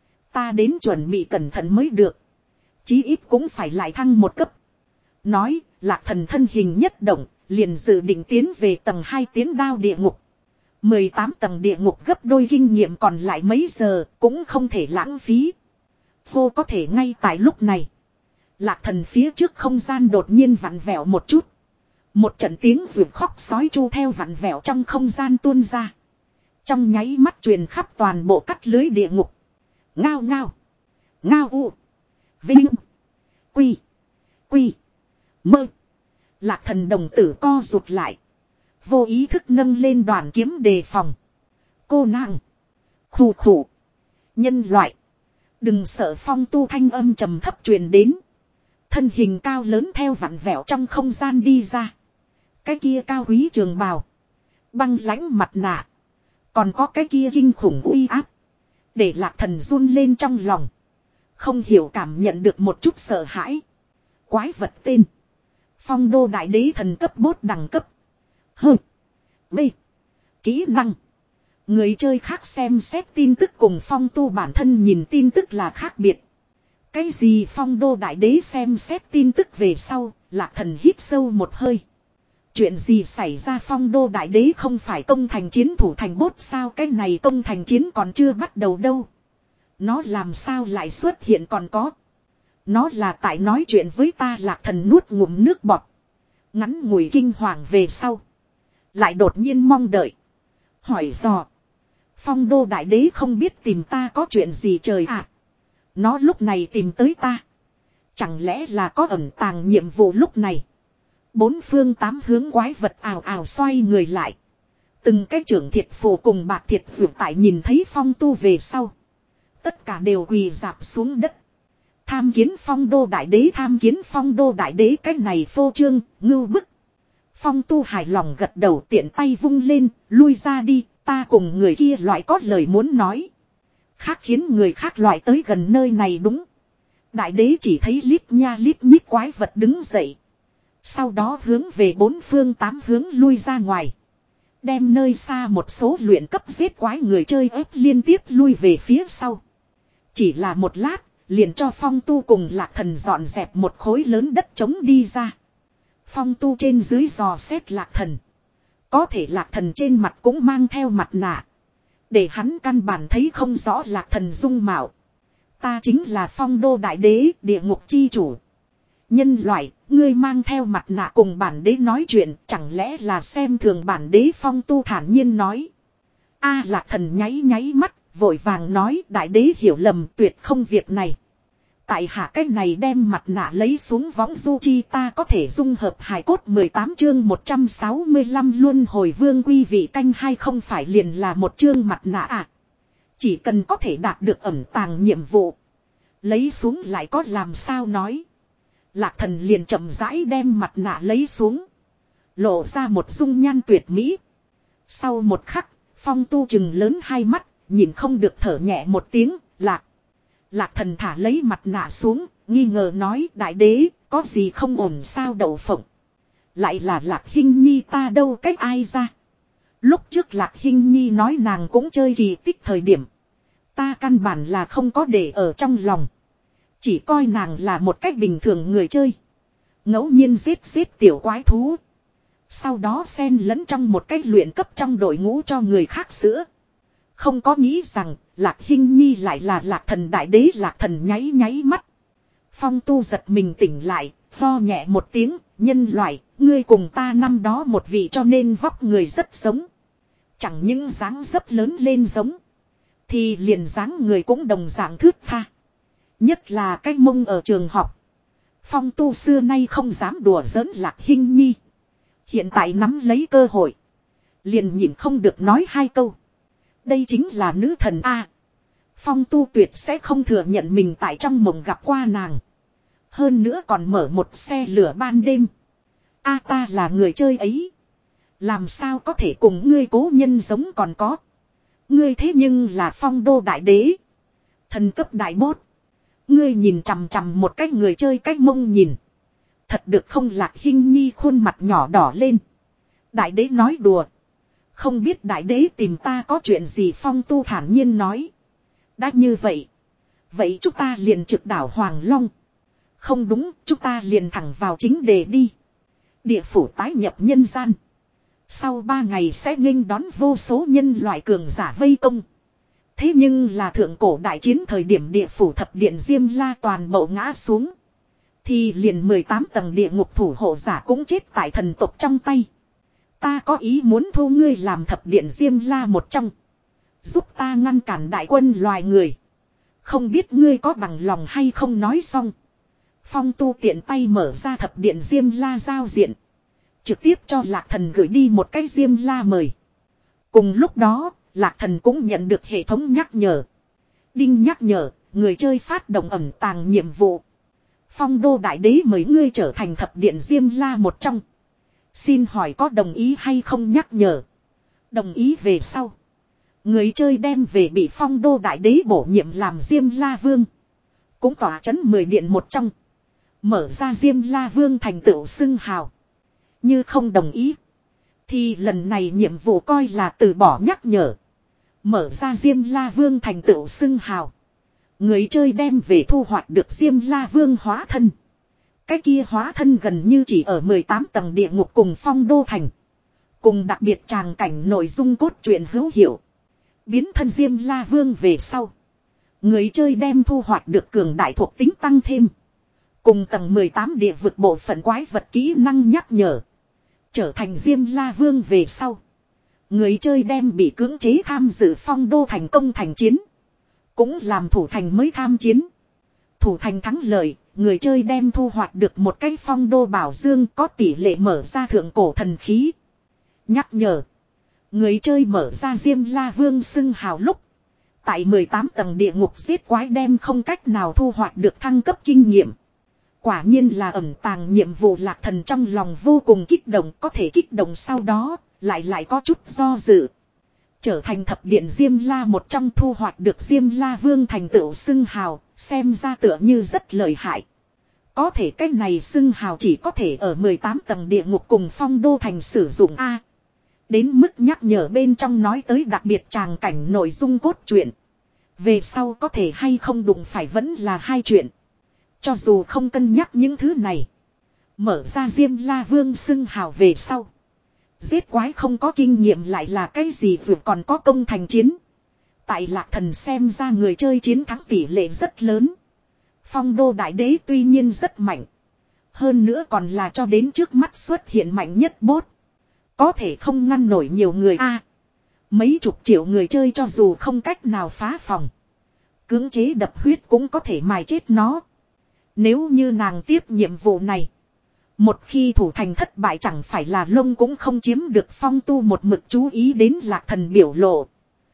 Ta đến chuẩn bị cẩn thận mới được. Chí ít cũng phải lại thăng một cấp. Nói, Lạc Thần thân hình nhất động, liền dự định tiến về tầng hai tiến đao địa ngục. mười tám tầng địa ngục gấp đôi kinh nghiệm còn lại mấy giờ, cũng không thể lãng phí. Vô có thể ngay tại lúc này. Lạc Thần phía trước không gian đột nhiên vặn vẹo một chút. Một trận tiếng vượt khóc sói chu theo vặn vẹo trong không gian tuôn ra. Trong nháy mắt truyền khắp toàn bộ cắt lưới địa ngục. Ngao ngao. Ngao u. Vinh. Quy. Quy. Mơ. Lạc Thần đồng tử co rụt lại. Vô ý thức nâng lên đoàn kiếm đề phòng. Cô nàng. Khủ khủ. Nhân loại. Đừng sợ, phong tu thanh âm trầm thấp truyền đến. Thân hình cao lớn theo vặn vẹo trong không gian đi ra. Cái kia cao quý trường bào. Băng lãnh mặt nạ. Còn có cái kia kinh khủng uy áp. Để Lạc Thần run lên trong lòng. Không hiểu cảm nhận được một chút sợ hãi. Quái vật tên. Phong đô đại đế thần cấp bốt đẳng cấp. Hơ. B. Kỹ năng. Người chơi khác xem xét tin tức cùng phong tu bản thân nhìn tin tức là khác biệt. Cái gì phong đô đại đế xem xét tin tức về sau, Lạc Thần hít sâu một hơi. Chuyện gì xảy ra phong đô đại đế không phải công thành chiến thủ thành bốt sao, cái này công thành chiến còn chưa bắt đầu đâu. Nó làm sao lại xuất hiện còn có. Nó là tại nói chuyện với ta. Lạc Thần nuốt ngụm nước bọt. Ngắn ngủi kinh hoàng về sau. Lại đột nhiên mong đợi. Hỏi dò. Phong đô đại đế không biết tìm ta có chuyện gì trời ạ. À? Nó lúc này tìm tới ta. Chẳng lẽ là có ẩn tàng nhiệm vụ lúc này. Bốn phương tám hướng quái vật ào ào xoay người lại. Từng cái trưởng thiệt phù cùng bạc thiệt vượt tại nhìn thấy phong tu về sau. Tất cả đều quỳ dạp xuống đất. Tham kiến phong đô đại đế, tham kiến phong đô đại đế, cái này phô trương, ngưu bức. Phong tu hài lòng gật đầu, tiện tay vung lên, lui ra đi, ta cùng người kia loại có lời muốn nói. Khác khiến người khác loại tới gần nơi này đúng. Đại đế chỉ thấy lít nha lít nhít quái vật đứng dậy. Sau đó hướng về bốn phương tám hướng lui ra ngoài. Đem nơi xa một số luyện cấp giết quái người chơi ép liên tiếp lui về phía sau. Chỉ là một lát, liền cho phong tu cùng Lạc Thần dọn dẹp một khối lớn đất trống đi ra. Phong tu trên dưới dò xét Lạc Thần. Có thể Lạc Thần trên mặt cũng mang theo mặt nạ. Để hắn căn bản thấy không rõ Lạc Thần dung mạo. Ta chính là phong đô đại đế, địa ngục chi chủ. Nhân loại, ngươi mang theo mặt nạ cùng bản đế nói chuyện, chẳng lẽ là xem thường bản đế, phong tu thản nhiên nói. A Lạc Thần nháy nháy mắt, vội vàng nói đại đế hiểu lầm, tuyệt không việc này. Tại hạ cách này đem mặt nạ lấy xuống võng du chi, ta có thể dung hợp hài cốt mười tám chương một trăm sáu mươi lăm luân hồi vương quy vị canh hai, không phải liền là một chương mặt nạ à. Chỉ cần có thể đạt được ẩn tàng nhiệm vụ. Lấy xuống lại có làm sao nói. Lạc Thần liền chậm rãi đem mặt nạ lấy xuống. Lộ ra một dung nhan tuyệt mỹ. Sau một khắc, phong tu chừng lớn hai mắt, nhìn không được thở nhẹ một tiếng, Lạc. Lạc Thần thả lấy mặt nạ xuống, nghi ngờ nói đại đế, có gì không ổn sao đậu phộng. Lại là Lạc Hinh Nhi ta đâu cách ai ra. Lúc trước Lạc Hinh Nhi nói nàng cũng chơi kỳ tích thời điểm. Ta căn bản là không có để ở trong lòng. Chỉ coi nàng là một cách bình thường người chơi. Ngẫu nhiên giết giết tiểu quái thú. Sau đó xen lẫn trong một cách luyện cấp trong đội ngũ cho người khác sữa. Không có nghĩ rằng Lạc Hinh Nhi lại là Lạc Thần đại đế. Lạc Thần nháy nháy mắt. Phong tu giật mình tỉnh lại, lo nhẹ một tiếng, nhân loại, ngươi cùng ta năm đó một vị cho nên vóc người rất giống. Chẳng những dáng dấp lớn lên giống, thì liền dáng người cũng đồng dạng thướt tha. Nhất là cái mông ở trường học. Phong tu xưa nay không dám đùa giỡn Lạc Hinh Nhi. Hiện tại nắm lấy cơ hội. Liền nhịn không được nói hai câu. Đây chính là nữ thần A. Phong tu tuyệt sẽ không thừa nhận mình tại trong mộng gặp qua nàng. Hơn nữa còn mở một xe lửa ban đêm. A ta là người chơi ấy. Làm sao có thể cùng ngươi cố nhân giống còn có. Ngươi thế nhưng là phong đô đại đế. Thần cấp đại bốt. Ngươi nhìn chằm chằm một cái người chơi cách mông nhìn. Thật được không. Lạc Hinh Nhi khuôn mặt nhỏ đỏ lên. Đại đế nói đùa. Không biết đại đế tìm ta có chuyện gì, phong tu thản nhiên nói. Đã như vậy. Vậy chúng ta liền trực đảo Hoàng Long. Không đúng, chúng ta liền thẳng vào chính đề đi. Địa phủ tái nhập nhân gian. Sau ba ngày sẽ nghênh đón vô số nhân loại cường giả vây công. Thế nhưng là thượng cổ đại chiến thời điểm địa phủ thập điện Diêm La toàn bộ ngã xuống. Thì liền mười tám tầng địa ngục thủ hộ giả cũng chết tại thần tộc trong tay. Ta có ý muốn thu ngươi làm thập điện Diêm La một trong. Giúp ta ngăn cản đại quân loài người. Không biết ngươi có bằng lòng hay không. Nói xong. Phong tu tiện tay mở ra thập điện Diêm La giao diện. Trực tiếp cho Lạc Thần gửi đi một cái Diêm La mời. Cùng lúc đó, Lạc Thần cũng nhận được hệ thống nhắc nhở. Đinh nhắc nhở, người chơi phát động ẩn tàng nhiệm vụ. Phong đô đại đế mời ngươi trở thành thập điện Diêm La một trong. Xin hỏi có đồng ý hay không. Nhắc nhở. Đồng ý về sau. Người chơi đem về bị Phong Đô Đại Đế bổ nhiệm làm Diêm La Vương. Cũng tỏa chấn mười điện một trong. Mở ra Diêm La Vương thành tựu xưng hào. Như không đồng ý. Thì lần này nhiệm vụ coi là từ bỏ nhắc nhở. Mở ra Diêm La Vương thành tựu xưng hào. Người chơi đem về thu hoạch được Diêm La Vương hóa thân. Cái kia hóa thân gần như chỉ ở mười tám tầng địa ngục cùng Phong Đô Thành. Cùng đặc biệt tràng cảnh nội dung cốt truyện hữu hiệu. Biến thân Diêm La Vương về sau. Người chơi đem thu hoạch được cường đại thuộc tính tăng thêm. Cùng tầng mười tám địa vực bộ phận quái vật kỹ năng nhắc nhở. Trở thành Diêm La Vương về sau. Người chơi đem bị cưỡng chế tham dự Phong Đô thành công thành chiến. Cũng làm thủ thành mới tham chiến. Thủ thành thắng lợi, người chơi đem thu hoạch được một cái Phong Đô bảo dương có tỷ lệ mở ra thượng cổ thần khí. Nhắc nhở. Người chơi mở ra Diêm La Vương xưng hào lúc. Tại mười tám tầng địa ngục giết quái đem không cách nào thu hoạch được thăng cấp kinh nghiệm. Quả nhiên là ẩn tàng nhiệm vụ Lạc Thần trong lòng vô cùng kích động, có thể kích động sau đó, lại lại có chút do dự. Trở thành thập điện Diêm La một trong thu hoạch được Diêm La Vương thành tựu xưng hào, xem ra tựa như rất lợi hại. Có thể cái này xưng hào chỉ có thể ở mười tám tầng địa ngục cùng Phong Đô thành sử dụng A. Đến mức nhắc nhở bên trong nói tới đặc biệt tràng cảnh nội dung cốt truyện. Về sau có thể hay không đụng phải vẫn là hai chuyện. Cho dù không cân nhắc những thứ này. Mở ra Diêm La Vương xưng hào về sau. Giết quái không có kinh nghiệm lại là cái gì vượt còn có công thành chiến. Tại Lạc Thần xem ra người chơi chiến thắng tỷ lệ rất lớn. Phong Đô Đại Đế tuy nhiên rất mạnh. Hơn nữa còn là cho đến trước mắt xuất hiện mạnh nhất bốt. Có thể không ngăn nổi nhiều người a. Mấy chục triệu người chơi cho dù không cách nào phá phòng. Cưỡng chế đập huyết cũng có thể mài chết nó. Nếu như nàng tiếp nhiệm vụ này. Một khi thủ thành thất bại chẳng phải là lông cũng không chiếm được Phong Tu một mực chú ý đến Lạc Thần biểu lộ.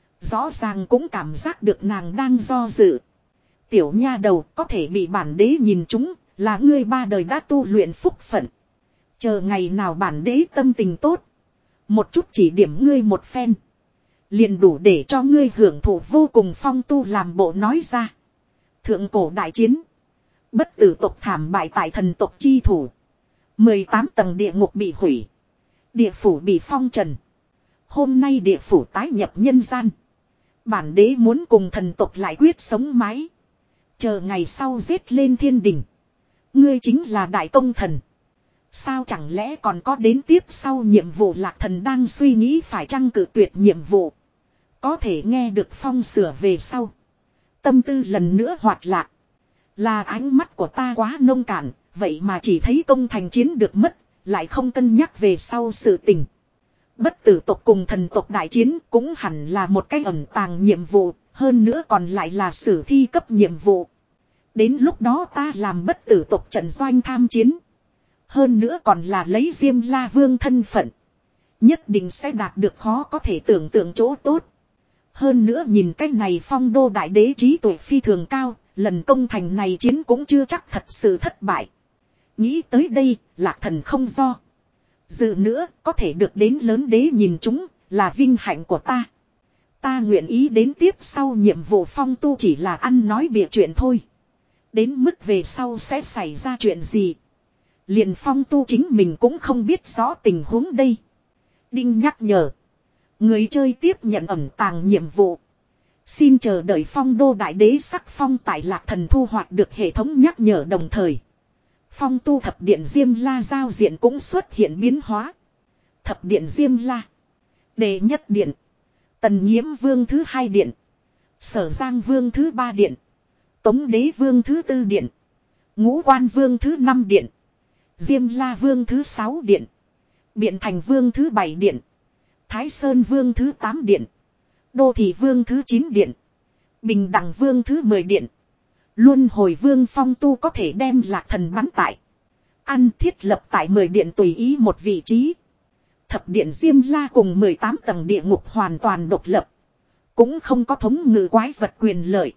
Rõ ràng cũng cảm giác được nàng đang do dự. Tiểu nha đầu có thể bị bản đế nhìn chúng là ngươi ba đời đã tu luyện phúc phận. Chờ ngày nào bản đế tâm tình tốt. Một chút chỉ điểm ngươi một phen. Liền đủ để cho ngươi hưởng thụ vô cùng. Phong Tu làm bộ nói ra. Thượng cổ đại chiến. Bất tử tộc thảm bại tại thần tộc chi thủ. mười tám tầng địa ngục bị hủy. Địa phủ bị phong trần. Hôm nay địa phủ tái nhập nhân gian. Bản đế muốn cùng thần tộc lại quyết sống mái. Chờ ngày sau giết lên thiên đình. Ngươi chính là đại công thần. Sao chẳng lẽ còn có đến tiếp sau nhiệm vụ Lạc Thần đang suy nghĩ phải chăng cự tuyệt nhiệm vụ. Có thể nghe được Phong sửa về sau. Tâm tư lần nữa hoạt lạc. Là ánh mắt của ta quá nông cạn. Vậy mà chỉ thấy công thành chiến được mất. Lại không cân nhắc về sau sự tình. Bất tử tộc cùng thần tộc đại chiến cũng hẳn là một cái ẩn tàng nhiệm vụ. Hơn nữa còn lại là sử thi cấp nhiệm vụ. Đến lúc đó ta làm bất tử tộc trận doanh tham chiến. Hơn nữa còn là lấy Diêm La Vương thân phận. Nhất định sẽ đạt được khó có thể tưởng tượng chỗ tốt. Hơn nữa nhìn cách này Phong Đô Đại Đế trí tuệ phi thường cao. Lần công thành này chiến cũng chưa chắc thật sự thất bại. Nghĩ tới đây, Lạc Thần không do dự nữa, có thể được đến lớn đế nhìn chúng, là vinh hạnh của ta. Ta nguyện ý đến tiếp sau nhiệm vụ Phong Tu chỉ là ăn nói bịa chuyện thôi. Đến mức về sau sẽ xảy ra chuyện gì. Liền Phong Tu chính mình cũng không biết rõ tình huống đây. Đinh nhắc nhở. Người chơi tiếp nhận ẩn tàng nhiệm vụ. Xin chờ đợi Phong Đô Đại Đế sắc phong tại Lạc Thần thu hoạch được hệ thống nhắc nhở đồng thời. Phong Tu thập điện Diêm La giao diện cũng xuất hiện biến hóa. Thập điện Diêm La. Đệ nhất điện. Tần Nhiễm Vương thứ hai điện. Sở Giang Vương thứ ba điện. Tống Đế Vương thứ tư điện. Ngũ Quan Vương thứ năm điện. Diêm La Vương thứ sáu điện. Biện Thành Vương thứ bảy điện. Thái Sơn Vương thứ tám điện. Đô Thị Vương thứ chín điện. Bình Đẳng Vương thứ mười điện. Luân Hồi Vương Phong Tu có thể đem Lạc Thần bắn tại. Ăn thiết lập tại mười điện tùy ý một vị trí. Thập điện Diêm La cùng mười tám tầng địa ngục hoàn toàn độc lập. Cũng không có thống ngự quái vật quyền lợi.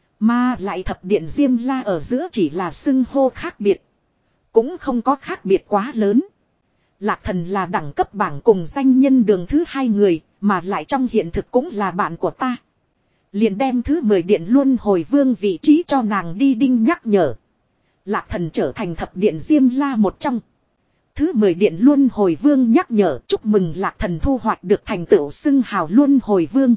Mà lại thập điện Diêm La ở giữa chỉ là xưng hô khác biệt. Cũng không có khác biệt quá lớn. Lạc Thần là đẳng cấp bảng cùng danh nhân đường thứ hai người, mà lại trong hiện thực cũng là bạn của ta. Liền đem thứ mười điện luân hồi vương vị trí cho nàng đi đinh nhắc nhở. Lạc Thần trở thành thập điện Diêm La một trong. Thứ mười điện luân hồi vương nhắc nhở chúc mừng Lạc Thần thu hoạch được thành tựu xưng hào luân hồi vương.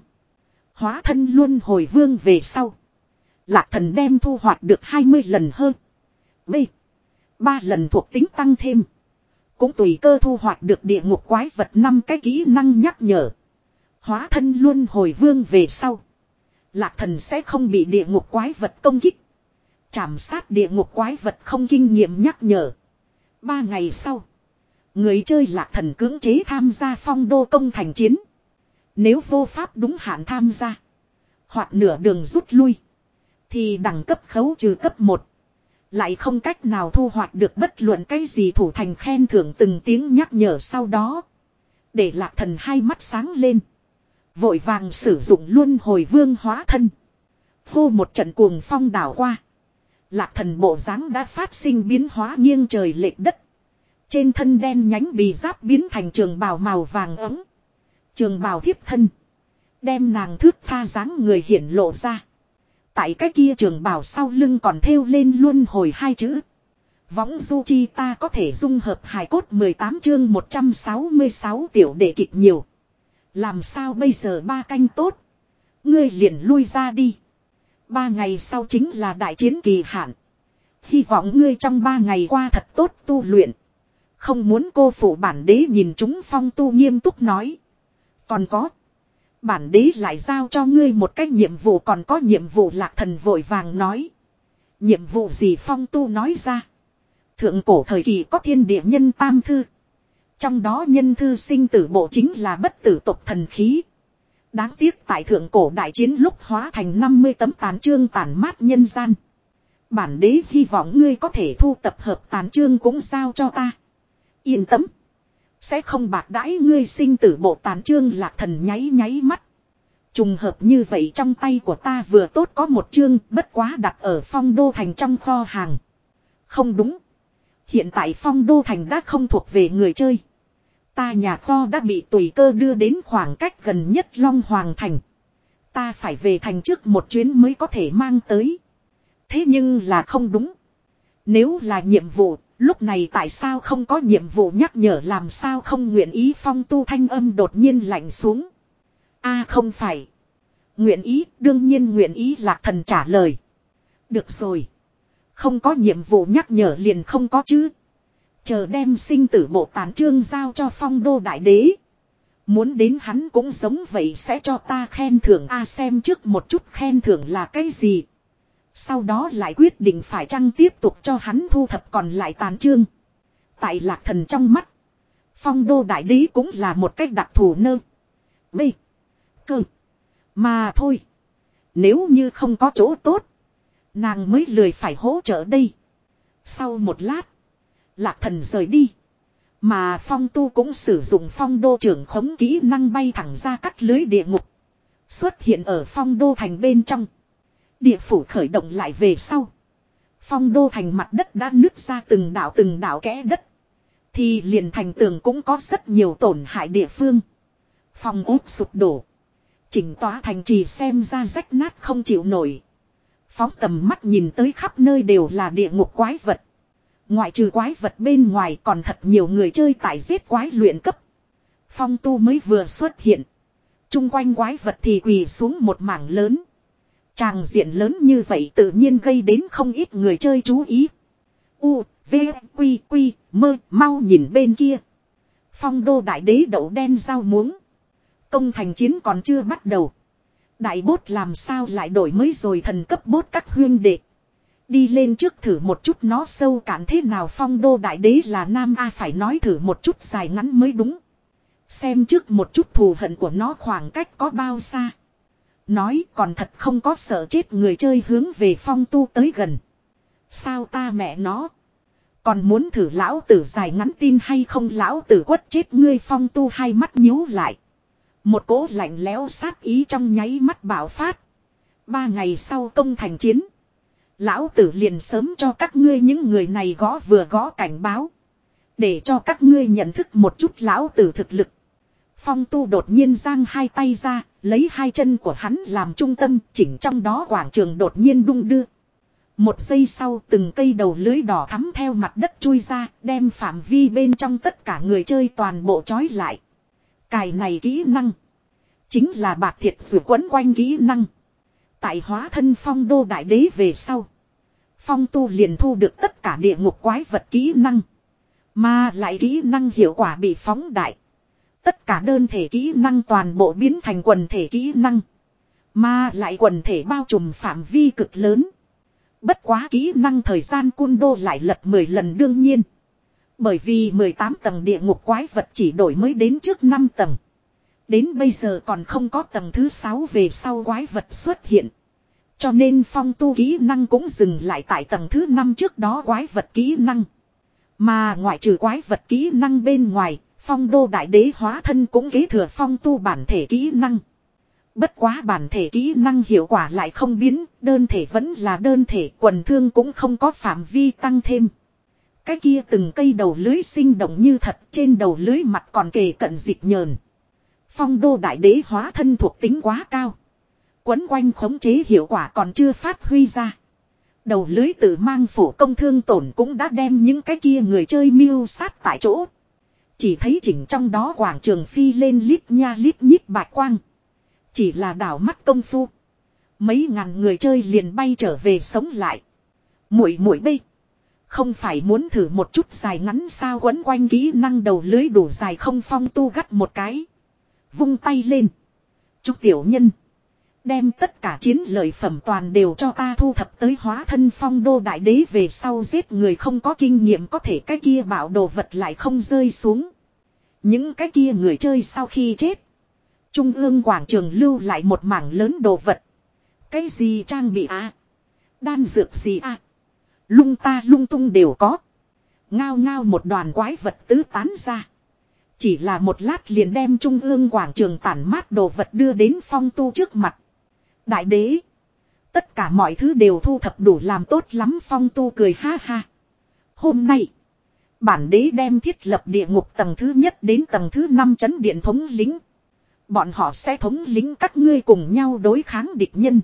Hóa thân luân hồi vương về sau. Lạc Thần đem thu hoạch được hai mươi lần hơn. B. ba lần thuộc tính tăng thêm. Cũng tùy cơ thu hoạch được địa ngục quái vật năm cái kỹ năng nhắc nhở. Hóa thân luân hồi vương về sau. Lạc Thần sẽ không bị địa ngục quái vật công kích. Chảm sát địa ngục quái vật không kinh nghiệm nhắc nhở. Ba ngày sau. Người chơi Lạc Thần cưỡng chế tham gia phong đô công thành chiến. Nếu vô pháp đúng hạn tham gia. Hoặc nửa đường rút lui. Thì đẳng cấp khấu trừ cấp một. Lại không cách nào thu hoạch được bất luận cái gì thủ thành khen thưởng từng tiếng nhắc nhở sau đó. Để Lạc Thần hai mắt sáng lên. Vội vàng sử dụng luân hồi vương hóa thân. Hô một trận cuồng phong đảo qua. Lạc Thần bộ dáng đã phát sinh biến hóa nghiêng trời lệch đất. Trên thân đen nhánh bì giáp biến thành trường bào màu vàng ấm. Trường bào thiếp thân. Đem nàng thước tha dáng người hiển lộ ra. Tại cái kia trường bào sau lưng còn thêu lên luân hồi hai chữ. Võng du chi ta có thể dung hợp hài cốt mười tám chương một trăm sáu mươi sáu tiểu đệ kịch nhiều. Làm sao bây giờ ba canh tốt. Ngươi liền lui ra đi. Ba ngày sau chính là đại chiến kỳ hạn. Hy vọng ngươi trong ba ngày qua thật tốt tu luyện. Không muốn cô phụ bản đế nhìn chúng Phong Tu nghiêm túc nói. Còn có. Bản đế lại giao cho ngươi một cái nhiệm vụ, còn có nhiệm vụ. Lạc Thần vội vàng nói. Nhiệm vụ gì? Phong Tu nói ra. Thượng cổ thời kỳ có thiên địa nhân tam thư. Trong đó nhân thư sinh tử bộ chính là bất tử tộc thần khí. Đáng tiếc tại thượng cổ đại chiến lúc hóa thành năm mươi tấm tàn chương tàn mát nhân gian. Bản đế hy vọng ngươi có thể thu tập hợp tàn chương cũng giao cho ta. Yên tâm. Sẽ không bạc đãi ngươi sinh tử bộ tàn chương. Lạc Thần nháy nháy mắt. Trùng hợp như vậy trong tay của ta vừa tốt có một chương, bất quá đặt ở Phong Đô Thành trong kho hàng. Không đúng. Hiện tại Phong Đô Thành đã không thuộc về người chơi. Ta nhà kho đã bị tùy cơ đưa đến khoảng cách gần nhất Long Hoàng Thành. Ta phải về thành trước một chuyến mới có thể mang tới. Thế nhưng là không đúng. Nếu là nhiệm vụ, lúc này tại sao không có nhiệm vụ nhắc nhở, làm sao không nguyện ý? Phong Tu thanh âm đột nhiên lạnh xuống. A không phải. Nguyện ý, đương nhiên nguyện ý. Lạc Thần trả lời. Được rồi. Không có nhiệm vụ nhắc nhở liền không có chứ. Chờ đem sinh tử bộ tàn chương giao cho Phong Đô Đại Đế. Muốn đến hắn cũng giống vậy sẽ cho ta khen thưởng. A xem trước một chút khen thưởng là cái gì. Sau đó lại quyết định phải chăng tiếp tục cho hắn thu thập còn lại tàn chương. Tại Lạc Thần trong mắt. Phong Đô Đại Đế cũng là một cách đặc thù nơ. B. Cơ. Mà thôi. Nếu như không có chỗ tốt. Nàng mới lười phải hỗ trợ đây. Sau một lát. Lạc Thần rời đi. Mà Phong Tu cũng sử dụng Phong Đô trưởng khống kỹ năng bay thẳng ra cắt lưới địa ngục. Xuất hiện ở Phong Đô Thành bên trong. Địa phủ khởi động lại về sau. Phong Đô Thành mặt đất đã nứt ra từng đảo từng đảo kẽ đất. Thì liền thành tường cũng có rất nhiều tổn hại địa phương. Phong ốt sụp đổ. Chỉnh tỏa thành trì xem ra rách nát không chịu nổi. Phóng tầm mắt nhìn tới khắp nơi đều là địa ngục quái vật. Ngoại trừ quái vật bên ngoài còn thật nhiều người chơi tại giết quái luyện cấp. Phong Tu mới vừa xuất hiện. Trung quanh quái vật thì quỳ xuống một mảng lớn. Tràng diện lớn như vậy tự nhiên gây đến không ít người chơi chú ý. U, V, Quy, Quy, mơ, mau nhìn bên kia. Phong Đô Đại Đế đậu đen rau muống. Công thành chiến còn chưa bắt đầu. Đại bốt làm sao lại đổi mới rồi? Thần cấp bốt các huyên đệ. Đi lên trước thử một chút nó sâu cạn thế nào. Phong Đô Đại Đế là nam a, phải nói thử một chút dài ngắn mới đúng. Xem trước một chút thù hận của nó khoảng cách có bao xa. Nói còn thật không có sợ chết người chơi hướng về Phong Tu tới gần. Sao ta mẹ nó. Còn muốn thử lão tử dài ngắn tin hay không? Lão tử quất chết ngươi. Phong Tu hai mắt nhíu lại. Một cỗ lạnh lẽo sát ý trong nháy mắt bạo phát. Ba ngày sau công thành chiến. Lão tử liền sớm cho các ngươi những người này gõ vừa gõ cảnh báo. Để cho các ngươi nhận thức một chút lão tử thực lực. Phong Tu đột nhiên giang hai tay ra, lấy hai chân của hắn làm trung tâm, chỉnh trong đó quảng trường đột nhiên đung đưa. Một giây sau từng cây đầu lưới đỏ thắm theo mặt đất chui ra, đem phạm vi bên trong tất cả người chơi toàn bộ trói lại. Cài này kỹ năng chính là bạc thiệt dù quấn quanh kỹ năng. Tại hóa thân phong đô đại đế về sau, Phong Tu liền thu được tất cả địa ngục quái vật kỹ năng. Mà lại kỹ năng hiệu quả bị phóng đại. Tất cả đơn thể kỹ năng toàn bộ biến thành quần thể kỹ năng. Mà lại quần thể bao trùm phạm vi cực lớn. Bất quá kỹ năng thời gian cun đô lại lật mười lần đương nhiên. Bởi vì mười tám tầng địa ngục quái vật chỉ đổi mới đến trước năm tầng. Đến bây giờ còn không có tầng thứ sáu về sau quái vật xuất hiện. Cho nên Phong Tu kỹ năng cũng dừng lại tại tầng thứ năm trước đó quái vật kỹ năng. Mà ngoại trừ quái vật kỹ năng bên ngoài, Phong Đô Đại Đế hóa thân cũng kế thừa Phong Tu bản thể kỹ năng. Bất quá bản thể kỹ năng hiệu quả lại không biến, đơn thể vẫn là đơn thể, quần thương cũng không có phạm vi tăng thêm. Cái kia từng cây đầu lưới sinh động như thật, trên đầu lưới mặt còn kề cận dịch nhờn. Phong Đô Đại Đế hóa thân thuộc tính quá cao. Quấn quanh khống chế hiệu quả còn chưa phát huy ra. Đầu lưới tự mang phổ công thương tổn cũng đã đem những cái kia người chơi mưu sát tại chỗ. Chỉ thấy chỉnh trong đó quảng trường phi lên lít nha lít nhít bạch quang. Chỉ là đảo mắt công phu. Mấy ngàn người chơi liền bay trở về sống lại. Muội muội bây. Không phải muốn thử một chút dài ngắn sao quấn quanh kỹ năng đầu lưới đủ dài không? Phong Tu gắt một cái. Vung tay lên. Chúc tiểu nhân. Đem tất cả chiến lợi phẩm toàn đều cho ta thu thập tới. Hóa thân Phong Đô Đại Đế về sau giết người không có kinh nghiệm, có thể cái kia bảo đồ vật lại không rơi xuống. Những cái kia người chơi sau khi chết, trung ương quảng trường lưu lại một mảng lớn đồ vật. Cái gì trang bị à? Đan dược gì à? Lung ta lung tung đều có. Ngao ngao một đoàn quái vật tứ tán ra. Chỉ là một lát liền đem trung ương quảng trường tản mát đồ vật đưa đến Phong Tu trước mặt. Đại đế. Tất cả mọi thứ đều thu thập đủ làm tốt lắm. Phong Tu cười ha ha. Hôm nay, bản đế đem thiết lập địa ngục tầng thứ nhất đến tầng thứ năm trấn điện thống lính. Bọn họ sẽ thống lính các ngươi cùng nhau đối kháng địch nhân.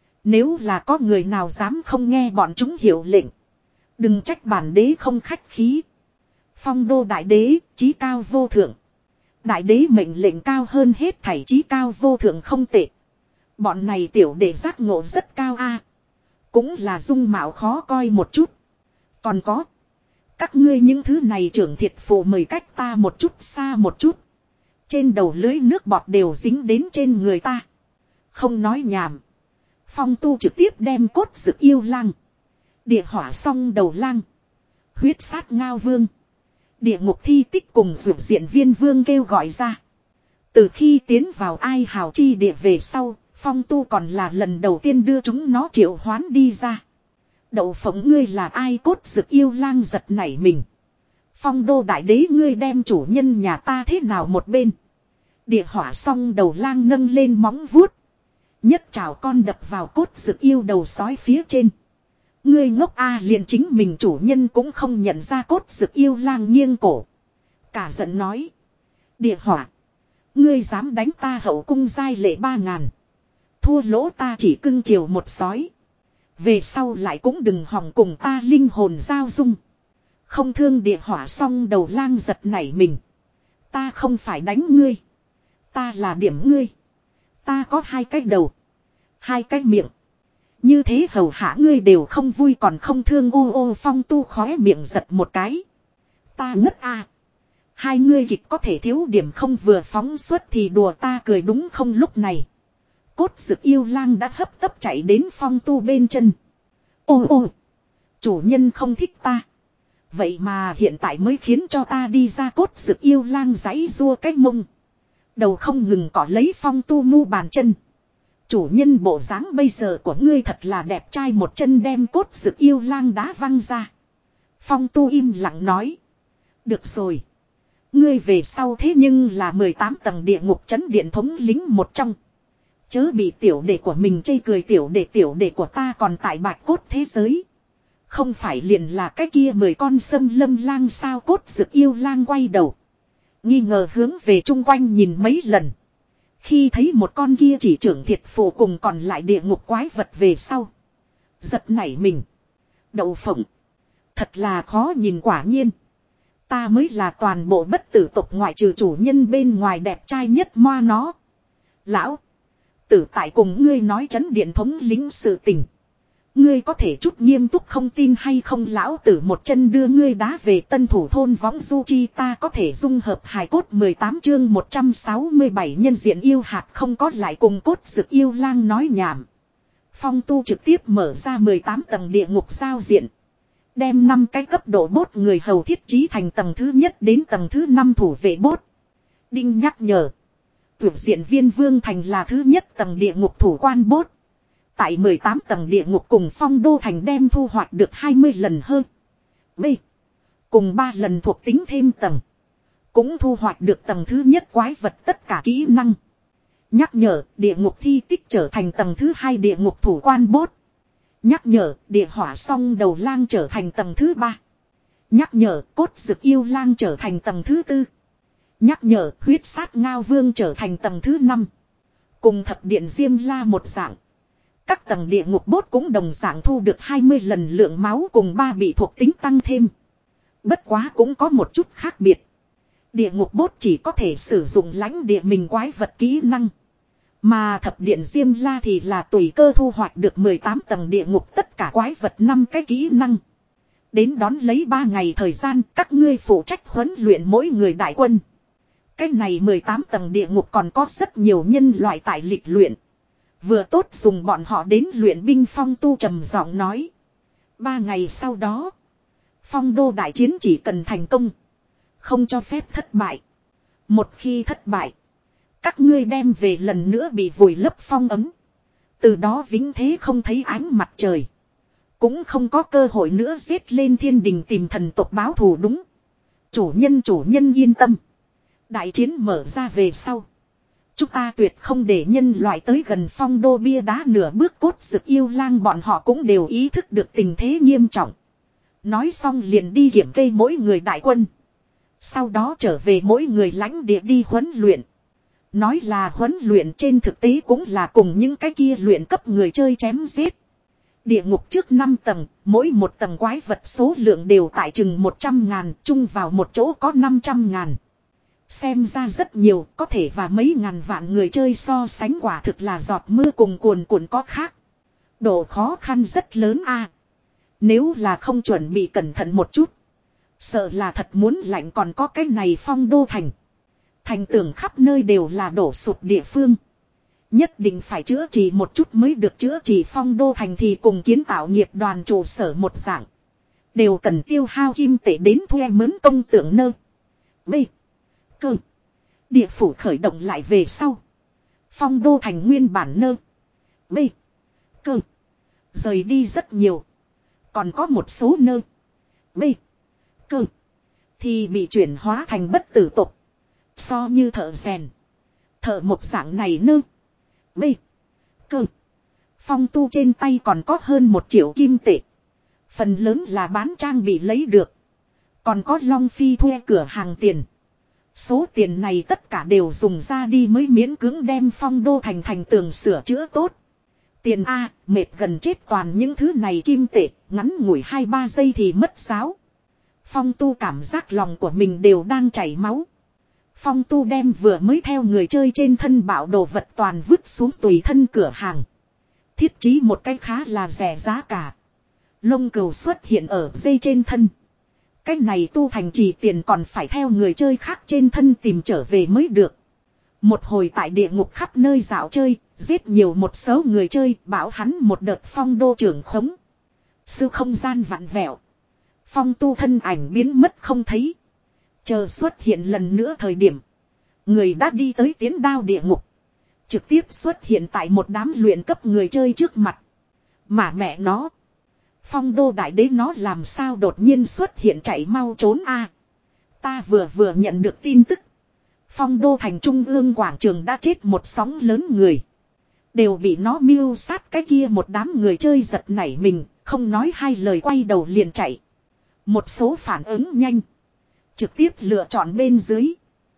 Nếu là có người nào dám không nghe bọn chúng hiệu lệnh, đừng trách bản đế không khách khí. Phong Đô Đại Đế, chí cao vô thượng. Đại đế mệnh lệnh cao hơn hết thảy, chí cao vô thượng không tệ. Bọn này tiểu đệ giác ngộ rất cao a. Cũng là dung mạo khó coi một chút. Còn có, các ngươi những thứ này trưởng thiệt phụ mời cách ta một chút xa một chút. Trên đầu lưới nước bọt đều dính đến trên người ta. Không nói nhảm. Phong Tu trực tiếp đem cốt dực yêu lang, địa hỏa song đầu lang, huyết sát ngao vương, địa ngục thi tích cùng dược diện viên vương kêu gọi ra. Từ khi tiến vào ai hào chi địa về sau, Phong Tu còn là lần đầu tiên đưa chúng nó triệu hoán đi ra. Đậu phộng ngươi là ai? Cốt dực yêu lang giật nảy mình. Phong Đô Đại Đế ngươi đem chủ nhân nhà ta thế nào một bên? Địa hỏa song đầu lang nâng lên móng vuốt, nhất trào con đập vào cốt dực yêu đầu sói phía trên. Ngươi ngốc a, liền chính mình chủ nhân cũng không nhận ra. Cốt dực yêu lang nghiêng cổ, cả giận nói. Địa hỏa, ngươi dám đánh ta hậu cung giai lệ ba ngàn. Thua lỗ ta chỉ cưng chiều một sói. Về sau lại cũng đừng hòng cùng ta linh hồn giao dung. Không thương địa hỏa song đầu lang giật nảy mình. Ta không phải đánh ngươi, ta là điểm ngươi. Ta có hai cái đầu, hai cái miệng. Như thế hầu hạ ngươi đều không vui còn không thương. Ô ô Phong Tu khóe miệng giật một cái. Ta ngất a. À. Hai ngươi kịch có thể thiếu điểm không vừa phóng xuất thì đùa ta cười đúng không? Lúc này, cốt dực yêu lang đã hấp tấp chạy đến Phong Tu bên chân. Ô ô, chủ nhân không thích ta, vậy mà hiện tại mới khiến cho ta đi ra. Cốt dực yêu lang giãy giụa cái mông, đầu không ngừng cọ lấy Phong Tu mu bàn chân. Chủ nhân bộ dáng bây giờ của ngươi thật là đẹp trai, một chân đem cốt dực yêu lang đá văng ra. Phong Tu im lặng nói. Được rồi, ngươi về sau thế nhưng là mười tám tầng địa ngục trấn điện thống lính một trong. Chớ bị tiểu đệ của mình chê cười. Tiểu đệ tiểu đệ của ta còn tại bạch cốt thế giới, Không phải liền là cái kia mười con sâm lâm lang sao? Cốt Dực yêu lang quay đầu, nghi ngờ hướng về chung quanh nhìn mấy lần. Khi thấy một con kia chỉ trưởng thiệt phù cùng còn lại địa ngục quái vật về sau, giật nảy mình. Đậu phộng, thật là khó nhìn, quả nhiên. Ta mới là toàn bộ bất tử tộc ngoại trừ chủ nhân bên ngoài đẹp trai nhất moa nó. Lão tử tại cùng ngươi nói trấn điện thống lính sự tình. Ngươi có thể chút nghiêm túc không tin hay không? Lão tử một chân đưa ngươi đá về tân thủ thôn võng du chi. Ta có thể dung hợp hài cốt. Mười tám chương một trăm sáu mươi bảy nhân diện yêu hạt không có lại cùng Cốt Dực yêu lang nói nhảm. Phong Tu trực tiếp mở ra mười tám tầng địa ngục giao diện. Đem năm cái cấp độ bốt người hầu thiết trí thành tầng thứ nhất đến tầng thứ năm thủ vệ bốt. Đinh nhắc nhở. Tuyển diện viên Vương Thành là thứ nhất tầng địa ngục thủ quan bốt. Tại mười tám tầng địa ngục cùng Phong Đô Thành đem thu hoạch được hai mươi lần hơn. B. Cùng ba lần thuộc tính thêm tầng. Cũng thu hoạch được tầng thứ nhất quái vật tất cả kỹ năng. Nhắc nhở, địa ngục thi tích trở thành tầng thứ hai địa ngục thủ quan bốt. Nhắc nhở, địa hỏa song đầu lang trở thành tầng thứ ba. Nhắc nhở, Cốt Dực yêu lang trở thành tầng thứ tư. Nhắc nhở, huyết sát ngao vương trở thành tầng thứ năm. Cùng thập điện Diêm La một dạng. Các tầng địa ngục bốt cũng đồng dạng thu được hai mươi lần lượng máu cùng ba bị thuộc tính tăng thêm. Bất quá cũng có một chút khác biệt. Địa ngục bốt chỉ có thể sử dụng lãnh địa mình quái vật kỹ năng. Mà thập điện Diêm La thì là tùy cơ thu hoạch được mười tám tầng địa ngục tất cả quái vật năm cái kỹ năng. Đến đón lấy ba ngày thời gian các ngươi phụ trách huấn luyện mỗi người đại quân. Cái này mười tám tầng địa ngục còn có rất nhiều nhân loại tại lịch luyện. Vừa tốt dùng bọn họ đến luyện binh. Phong Tu trầm giọng nói. Ba ngày sau đó, Phong Đô đại chiến chỉ cần thành công, không cho phép thất bại. Một khi thất bại, các ngươi đem về lần nữa bị vùi lấp phong ấm. Từ đó vĩnh thế không thấy ánh mặt trời. Cũng không có cơ hội nữa giết lên thiên đình tìm thần tộc báo thù. Đúng. Chủ nhân chủ nhân yên tâm. Đại chiến mở ra về sau, chúng ta tuyệt không để nhân loại tới gần Phong Đô bia đá nửa bước. Cốt Dực yêu lang bọn họ cũng đều ý thức được tình thế nghiêm trọng. Nói xong liền đi kiểm kê mỗi người đại quân. Sau đó trở về mỗi người lãnh địa đi huấn luyện. Nói là huấn luyện trên thực tế cũng là cùng những cái kia luyện cấp người chơi chém giết. Địa ngục trước năm tầng, mỗi một tầng quái vật số lượng đều tại chừng một trăm ngàn, chung vào một chỗ có năm trăm ngàn. Xem ra rất nhiều, có thể và mấy ngàn vạn người chơi so sánh quả thực là giọt mưa cùng cuồn cuộn có khác. Độ khó khăn rất lớn a. Nếu là không chuẩn bị cẩn thận một chút, sợ là thật muốn lạnh. Còn có cái này Phong Đô Thành. Thành tường khắp nơi đều là đổ sụp địa phương. Nhất định phải chữa trị một chút mới được chữa trị. Phong Đô Thành thì cùng kiến tạo nghiệp đoàn trụ sở một dạng. Đều cần tiêu hao kim tệ đến thuê mướn công tượng nơ. B. Cơ. Địa phủ khởi động lại về sau, Phong Đô Thành nguyên bản nơ. B. Cơ. Rời đi rất nhiều. Còn có một số nơ. B. Cơ. Thì bị chuyển hóa thành bất tử tộc. So như thợ rèn, thợ một dạng này nơ. B. Cơ. Phong Tu trên tay còn có hơn một triệu kim tệ. Phần lớn là bán trang bị lấy được. Còn có Long Phi thuê cửa hàng tiền. Số tiền này tất cả đều dùng ra đi mới miễn cưỡng đem Phong Đô Thành thành tường sửa chữa tốt. Tiền A, mệt gần chết toàn những thứ này kim tệ, ngắn ngủi hai ba giây thì mất giáo. Phong Tu cảm giác lòng của mình đều đang chảy máu. Phong Tu đem vừa mới theo người chơi trên thân bảo đồ vật toàn vứt xuống tùy thân cửa hàng. Thiết trí một cái khá là rẻ giá cả. Lông cừu xuất hiện ở dây trên thân. Cái này tu thành trì tiền còn phải theo người chơi khác trên thân tìm trở về mới được. Một hồi tại địa ngục khắp nơi dạo chơi, giết nhiều một số người chơi, bảo hắn một đợt Phong Đô trưởng khống. Sư không gian vặn vẹo. Phong Tu thân ảnh biến mất không thấy. Chờ xuất hiện lần nữa thời điểm, người đã đi tới tiến đao địa ngục. Trực tiếp xuất hiện tại một đám luyện cấp người chơi trước mặt. Mà mẹ nó, Phong Đô đại đế nó làm sao đột nhiên xuất hiện, chạy mau trốn a. Ta vừa vừa nhận được tin tức. Phong Đô thành trung ương quảng trường đã chết một sóng lớn người. Đều bị nó mưu sát. Cái kia một đám người chơi giật nảy mình, Không nói hai lời quay đầu liền chạy. Một số phản ứng nhanh. Trực tiếp lựa chọn bên dưới.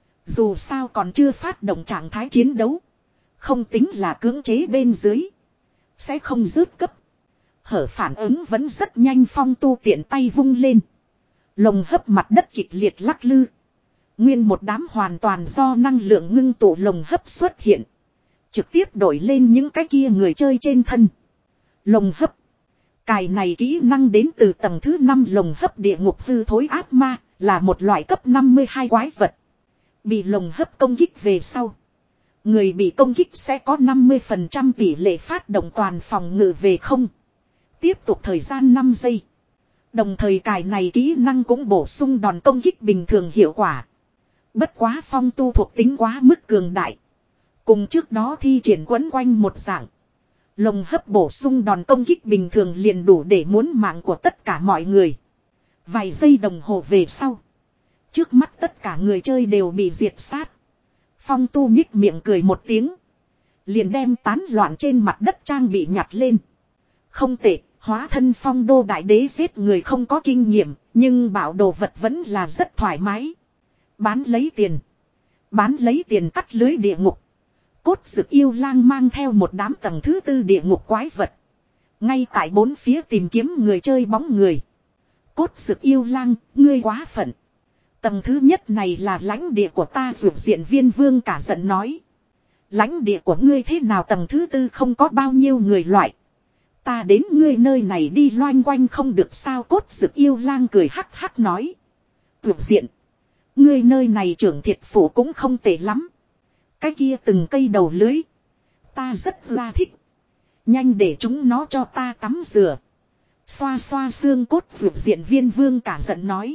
Dù sao còn chưa phát động trạng thái chiến đấu. Không tính là cưỡng chế bên dưới. Sẽ không rớt cấp. Hở phản ứng vẫn rất nhanh. Phong Tu tiện tay vung lên. Lồng hấp mặt đất kịch liệt lắc lư. Nguyên một đám hoàn toàn do năng lượng ngưng tụ lồng hấp xuất hiện. Trực tiếp đổi lên những cái kia người chơi trên thân. Lồng hấp. Cài này kỹ năng đến từ tầng thứ năm lồng hấp địa ngục hư thối ác ma. Là một loại cấp năm mươi hai quái vật. Bị lồng hấp công kích về sau. Người bị công kích sẽ có năm mươi phần trăm tỷ lệ phát động toàn phòng ngự về không. Tiếp tục thời gian năm giây. Đồng thời cài này kỹ năng cũng bổ sung đòn công kích bình thường hiệu quả. Bất quá Phong Tu thuộc tính quá mức cường đại. Cùng trước đó thi triển quấn quanh một dạng. Lồng hấp bổ sung đòn công kích bình thường liền đủ để muốn mạng của tất cả mọi người. Vài giây đồng hồ về sau. Trước mắt tất cả người chơi đều bị diệt sát. Phong Tu nhích miệng cười một tiếng. Liền đem tán loạn trên mặt đất trang bị nhặt lên. Không tệ, hóa thân Phong Đô đại đế giết người không có kinh nghiệm. Nhưng bảo đồ vật vẫn là rất thoải mái. Bán lấy tiền. Bán lấy tiền cắt lưới địa ngục. Cốt Dực Yêu Lang mang theo một đám tầng thứ tư địa ngục quái vật. Ngay tại bốn phía tìm kiếm người chơi bóng người. Cốt Dực Yêu Lang, ngươi quá phận. Tầng thứ nhất này là lãnh địa của ta. Dược diện Viên Vương cả giận nói. Lãnh địa của ngươi thế nào tầng thứ tư không có bao nhiêu người loại. Ta đến ngươi nơi này đi loanh quanh không được sao. Cốt Dực Yêu Lang cười hắc hắc nói. Dược diện. Ngươi nơi này trưởng thiệt phủ cũng không tệ lắm. Cái kia từng cây đầu lưới. Ta rất là thích. Nhanh để chúng nó cho ta tắm rửa. Xoa xoa xương cốt. Dược diện Viên Vương cả giận nói.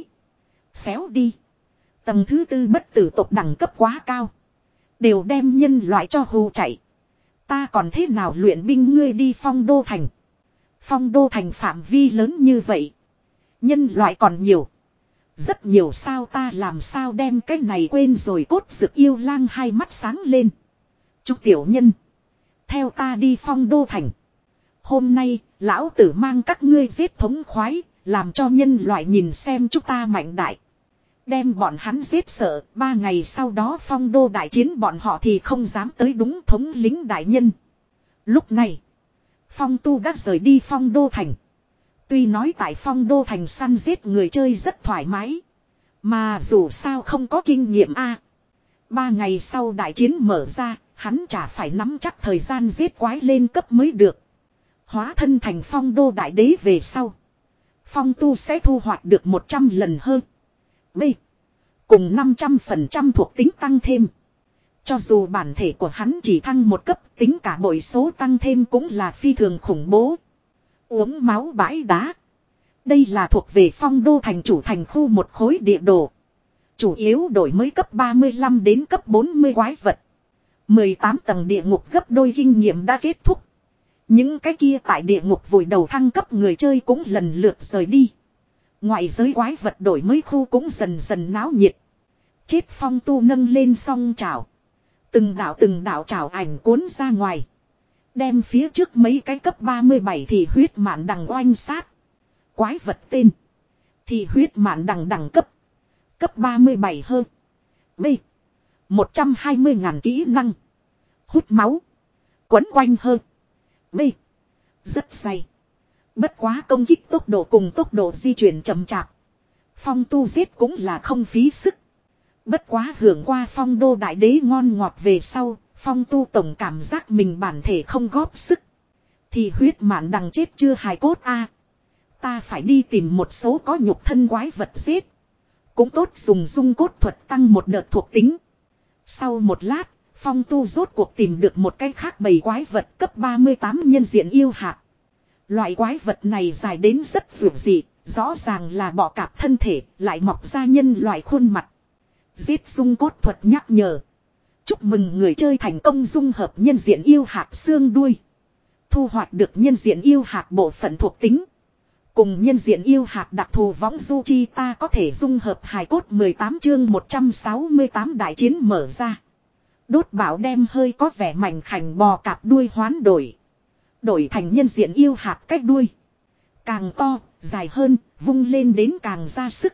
Xéo đi. Tầng thứ tư bất tử tộc đẳng cấp quá cao. Đều đem nhân loại cho hù chạy. Ta còn thế nào luyện binh ngươi đi Phong Đô Thành. Phong Đô Thành phạm vi lớn như vậy. Nhân loại còn nhiều. Rất nhiều sao ta làm sao đem cái này quên rồi. Cốt Dực Yêu Lang hai mắt sáng lên. Chúc tiểu nhân. Theo ta đi Phong Đô Thành. Hôm nay lão tử mang các ngươi giết thống khoái. Làm cho nhân loại nhìn xem chúng ta mạnh đại. Đem bọn hắn giết sợ. Ba ngày sau đó Phong Đô đại chiến bọn họ thì không dám tới đúng thống lính đại nhân. Lúc này Phong Tu đã rời đi Phong Đô Thành. Tuy nói tại Phong Đô Thành săn giết người chơi rất thoải mái. Mà dù sao không có kinh nghiệm a. Ba ngày sau đại chiến mở ra, hắn chả phải nắm chắc thời gian giết quái lên cấp mới được. Hóa thân thành Phong Đô đại đế về sau. Phong Tu sẽ thu hoạch được một trăm lần hơn. B. Cùng năm trăm phần trăm thuộc tính tăng thêm. Cho dù bản thể của hắn chỉ thăng một cấp, tính cả bội số tăng thêm cũng là phi thường khủng bố. Uống máu bãi đá. Đây là thuộc về Phong Đô thành chủ thành khu một khối địa đồ. Chủ yếu đổi mới cấp ba mươi lăm đến cấp bốn mươi quái vật. mười tám tầng địa ngục gấp đôi kinh nghiệm đã kết thúc. Những cái kia tại địa ngục vùi đầu thăng cấp người chơi cũng lần lượt rời đi. Ngoại giới quái vật đổi mới khu cũng dần dần náo nhiệt. Chết Phong Tu nâng lên song chảo. Từng đạo từng đạo chảo ảnh cuốn ra ngoài. Đem phía trước mấy cái cấp ba mươi bảy thì huyết mạn đằng oanh sát. Quái vật tên. Thì huyết mạn đằng đẳng cấp. Cấp ba mươi bảy hơn. B. một trăm hai mươi ngàn kỹ năng. Hút máu. Quấn quanh hơn. B. Rất dày. Bất quá công kích tốc độ cùng tốc độ di chuyển chậm chạp. Phong Tu giết cũng là không phí sức. Bất quá hưởng qua Phong Đô đại đế ngon ngọt về sau. Phong Tu tổng cảm giác mình bản thể không góp sức. Thì huyết mạn đằng chết chưa hài cốt a. Ta phải đi tìm một số có nhục thân quái vật giết. Cũng tốt dùng dung cốt thuật tăng một đợt thuộc tính. Sau một lát, Phong Tu rốt cuộc tìm được một cái khác bầy quái vật cấp ba mươi tám nhân diện yêu hạt. Loại quái vật này dài đến rất dữ dị, rõ ràng là bọ cạp thân thể, lại mọc ra nhân loại khuôn mặt. Giết dung cốt thuật nhắc nhở. Chúc mừng người chơi thành công dung hợp nhân diện yêu hạt xương đuôi. Thu hoạch được nhân diện yêu hạt bộ phận thuộc tính. Cùng nhân diện yêu hạt đặc thù võng du chi ta có thể dung hợp hài cốt mười tám chương một trăm sáu mươi tám đại chiến mở ra. Đốt bảo đem hơi có vẻ mảnh khảnh bò cạp đuôi hoán đổi. Đổi thành nhân diện yêu hạt cách đuôi. Càng to, dài hơn, vung lên đến càng ra sức.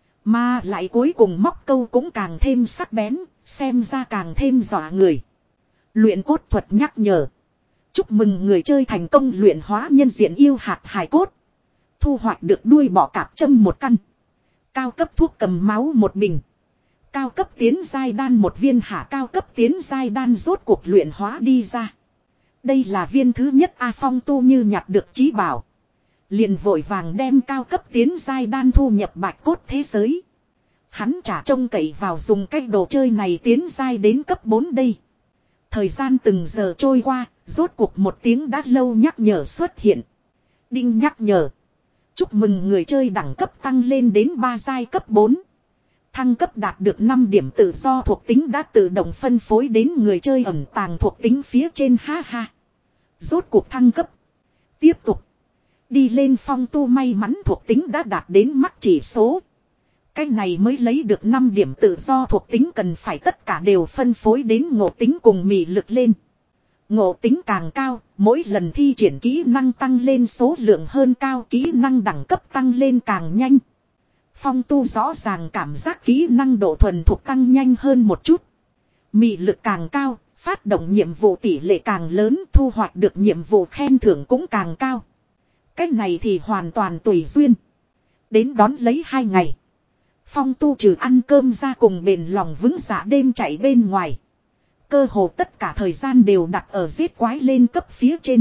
Mà lại cuối cùng móc câu cũng càng thêm sắc bén, xem ra càng thêm dọa người. Luyện cốt thuật nhắc nhở. Chúc mừng người chơi thành công luyện hóa nhân diện yêu hạt hài cốt. Thu hoạch được đuôi bọ cạp châm một căn. Cao cấp thuốc cầm máu một bình. Cao cấp tiến giai đan một viên hạ cao cấp tiến giai đan rốt cuộc luyện hóa đi ra. Đây là viên thứ nhất A Phong tu như nhặt được trí bảo. Liền vội vàng đem cao cấp tiến giai đan thu nhập bạch cốt thế giới. Hắn chả trông cậy vào dùng cái đồ chơi này tiến giai đến cấp bốn đây. Thời gian từng giờ trôi qua, rốt cuộc một tiếng đã lâu nhắc nhở xuất hiện. Đinh nhắc nhở. Chúc mừng người chơi đẳng cấp tăng lên đến ba giai cấp bốn. Thăng cấp đạt được năm điểm tự do thuộc tính đã tự động phân phối đến người chơi ẩn tàng thuộc tính phía trên ha ha. Rốt cuộc thăng cấp. Tiếp tục. Đi lên phong tu may mắn thuộc tính đã đạt đến mắc chỉ số. Cái này mới lấy được năm điểm tự do thuộc tính cần phải tất cả đều phân phối đến ngộ tính cùng mị lực lên. Ngộ tính càng cao, mỗi lần thi triển kỹ năng tăng lên số lượng hơn cao, kỹ năng đẳng cấp tăng lên càng nhanh. Phong tu rõ ràng cảm giác kỹ năng độ thuần thục tăng nhanh hơn một chút. Mị lực càng cao, phát động nhiệm vụ tỷ lệ càng lớn, thu hoạch được nhiệm vụ khen thưởng cũng càng cao. Cách này thì hoàn toàn tùy duyên. Đến đón lấy hai ngày. Phong tu trừ ăn cơm ra cùng bền lòng vững dạ đêm chạy bên ngoài. Cơ hồ tất cả thời gian đều đặt ở giết quái lên cấp phía trên.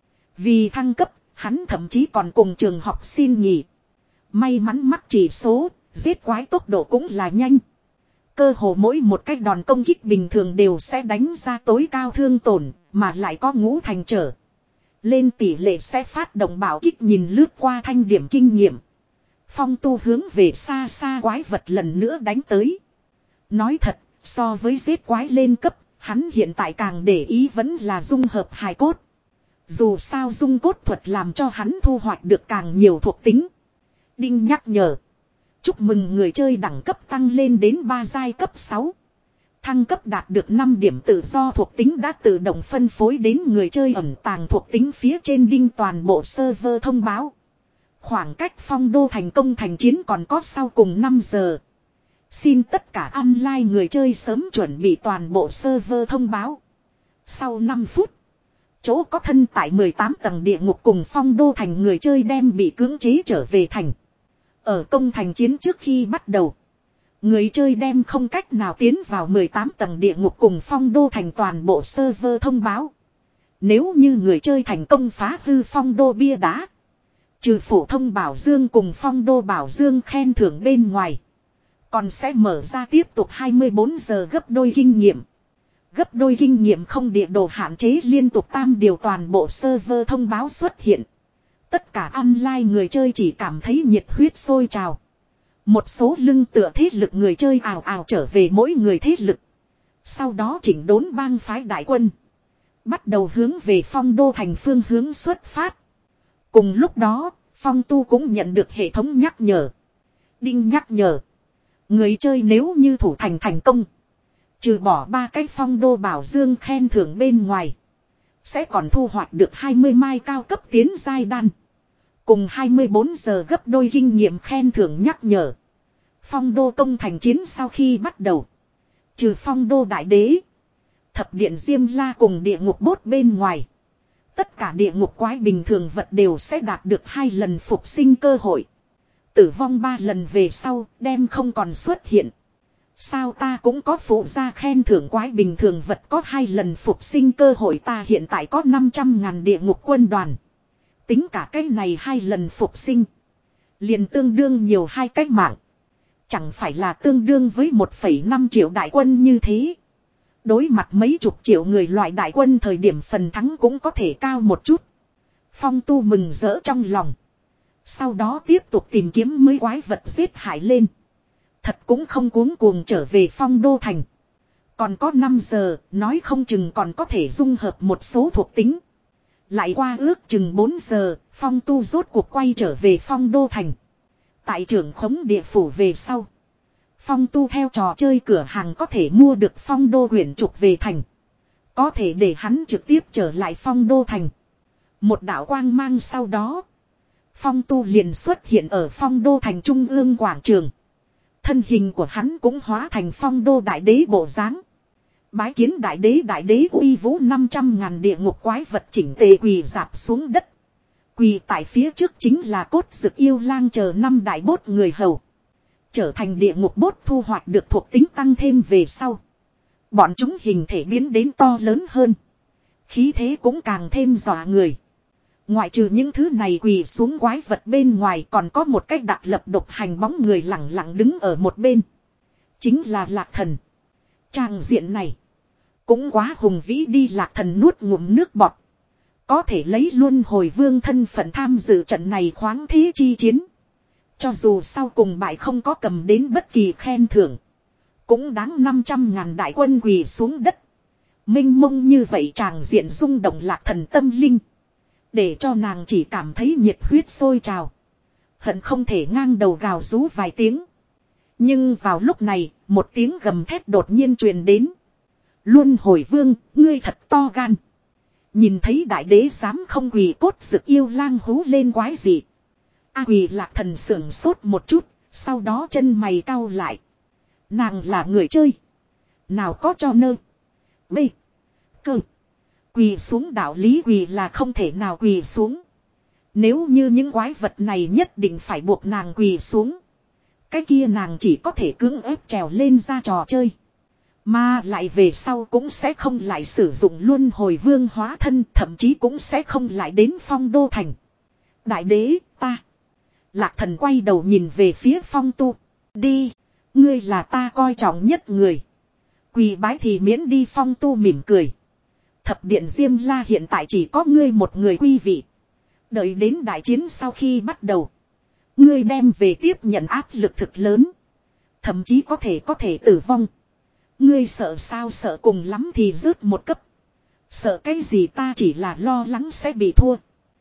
Vì thăng cấp, hắn thậm chí còn cùng trường học xin nghỉ. May mắn mắc chỉ số, giết quái tốc độ cũng là nhanh. Cơ hồ mỗi một cách đòn công kích bình thường đều sẽ đánh ra tối cao thương tổn, mà lại có ngũ thành trở. Lên tỷ lệ sẽ phát động bảo kích nhìn lướt qua thanh điểm kinh nghiệm. Phong tu hướng về xa xa quái vật lần nữa đánh tới. Nói thật, so với giết quái lên cấp, hắn hiện tại càng để ý vẫn là dung hợp hài cốt. Dù sao dung cốt thuật làm cho hắn thu hoạch được càng nhiều thuộc tính. Đinh nhắc nhở. Chúc mừng người chơi đẳng cấp tăng lên đến ba giai cấp sáu. Thăng cấp đạt được năm điểm tự do thuộc tính đã tự động phân phối đến người chơi ẩn tàng thuộc tính phía trên đinh toàn bộ server thông báo. Khoảng cách phong đô thành công thành chiến còn có sau cùng năm giờ. Xin tất cả online người chơi sớm chuẩn bị toàn bộ server thông báo. Sau năm phút, chỗ có thân tại mười tám tầng địa ngục cùng phong đô thành người chơi đem bị cưỡng chế trở về thành. Ở công thành chiến trước khi bắt đầu, người chơi đem không cách nào tiến vào mười tám tầng địa ngục cùng phong đô thành toàn bộ server thông báo. Nếu như người chơi thành công phá hư phong đô bia đá, trừ phổ thông bảo dương cùng phong đô bảo dương khen thưởng bên ngoài, còn sẽ mở ra tiếp tục hai mươi bốn giờ gấp đôi kinh nghiệm. Gấp đôi kinh nghiệm không địa đồ hạn chế liên tục tam điều toàn bộ server thông báo xuất hiện. Tất cả online người chơi chỉ cảm thấy nhiệt huyết sôi trào. Một số lưng tựa thế lực người chơi ào ào trở về mỗi người thế lực. Sau đó chỉnh đốn bang phái đại quân. Bắt đầu hướng về phong đô thành phương hướng xuất phát. Cùng lúc đó, phong tu cũng nhận được hệ thống nhắc nhở. Đinh nhắc nhở. Người chơi nếu như thủ thành thành công, trừ bỏ ba cái phong đô bảo dương khen thưởng bên ngoài, sẽ còn thu hoạch được hai mươi mai cao cấp tiến giai đan. Cùng hai mươi bốn giờ gấp đôi kinh nghiệm khen thưởng nhắc nhở. Phong đô công thành chiến sau khi bắt đầu, trừ phong đô đại đế, thập điện diêm la cùng địa ngục bốt bên ngoài, tất cả địa ngục quái bình thường vật đều sẽ đạt được hai lần phục sinh cơ hội. Tử vong ba lần về sau, đem không còn xuất hiện. Sao ta cũng có phụ gia khen thưởng quái bình thường vật có hai lần phục sinh cơ hội, ta hiện tại có năm trăm ngàn địa ngục quân đoàn. Tính cả cái này hai lần phục sinh, liền tương đương nhiều hai cách mạng. Chẳng phải là tương đương với một phẩy năm triệu đại quân như thế. Đối mặt mấy chục triệu người loại đại quân thời điểm phần thắng cũng có thể cao một chút. Phong tu mừng rỡ trong lòng. Sau đó tiếp tục tìm kiếm mới quái vật giết hại lên. Thật cũng không cuống cuồng trở về phong đô thành. Còn có năm giờ, nói không chừng còn có thể dung hợp một số thuộc tính. Lại qua ước chừng bốn giờ, phong tu rốt cuộc quay trở về phong đô thành. Tại trưởng khống địa phủ về sau, phong tu theo trò chơi cửa hàng có thể mua được phong đô quyển trục về thành. Có thể để hắn trực tiếp trở lại phong đô thành. Một đạo quang mang sau đó, Phong Tu liền xuất hiện ở Phong Đô thành trung ương quảng trường. Thân hình của hắn cũng hóa thành Phong Đô đại đế bộ dáng. Bái kiến đại đế đại đế uy vũ năm trăm ngàn địa ngục quái vật chỉnh tề quỳ dạp xuống đất. Quỳ tại phía trước chính là Cốt Dực Yêu Lang chờ năm đại bốt người hầu. Trở thành địa ngục bốt thu hoạch được thuộc tính tăng thêm về sau. Bọn chúng hình thể biến đến to lớn hơn. Khí thế cũng càng thêm dọa người. Ngoại trừ những thứ này quỳ xuống quái vật bên ngoài còn có một cách đặc lập độc hành bóng người lặng lặng đứng ở một bên. Chính là Lạc Thần. Tràng diện này cũng quá hùng vĩ đi. Lạc Thần nuốt ngụm nước bọt. Có thể lấy luân hồi vương thân phận tham dự trận này khoáng thế chi chiến. Cho dù sau cùng bại không có cầm đến bất kỳ khen thưởng. Cũng đáng năm trăm ngàn đại quân quỳ xuống đất. Minh mông như vậy tràng diện rung động Lạc Thần tâm linh. Để cho nàng chỉ cảm thấy nhiệt huyết sôi trào. Hận không thể ngang đầu gào rú vài tiếng. Nhưng vào lúc này, một tiếng gầm thét đột nhiên truyền đến. Luân hồi vương, ngươi thật to gan. Nhìn thấy đại đế dám không quỳ, Cốt Dực Yêu Lang hú lên quái gì. A quỳ Lạc Thần sưởng sốt một chút, sau đó chân mày cau lại. Nàng là người chơi. Nào có cho nơ. B. Cơ. Quỳ xuống đạo lý quỳ là không thể nào quỳ xuống. Nếu như những quái vật này nhất định phải buộc nàng quỳ xuống. Cái kia nàng chỉ có thể cưỡng ép trèo lên ra trò chơi. Mà lại về sau cũng sẽ không lại sử dụng luân hồi vương hóa thân. Thậm chí cũng sẽ không lại đến Phong Đô thành. Đại đế ta. Lạc Thần quay đầu nhìn về phía Phong Tu. Đi. Ngươi là ta coi trọng nhất người. Quỳ bái thì miễn đi. Phong Tu mỉm cười. Thập điện Diêm La hiện tại chỉ có ngươi một người quý vị. Đợi đến đại chiến sau khi bắt đầu. Ngươi đem về tiếp nhận áp lực thực lớn. Thậm chí có thể có thể tử vong. Ngươi sợ sao? Sợ cùng lắm thì rớt một cấp. Sợ cái gì? Ta chỉ là lo lắng sẽ bị thua.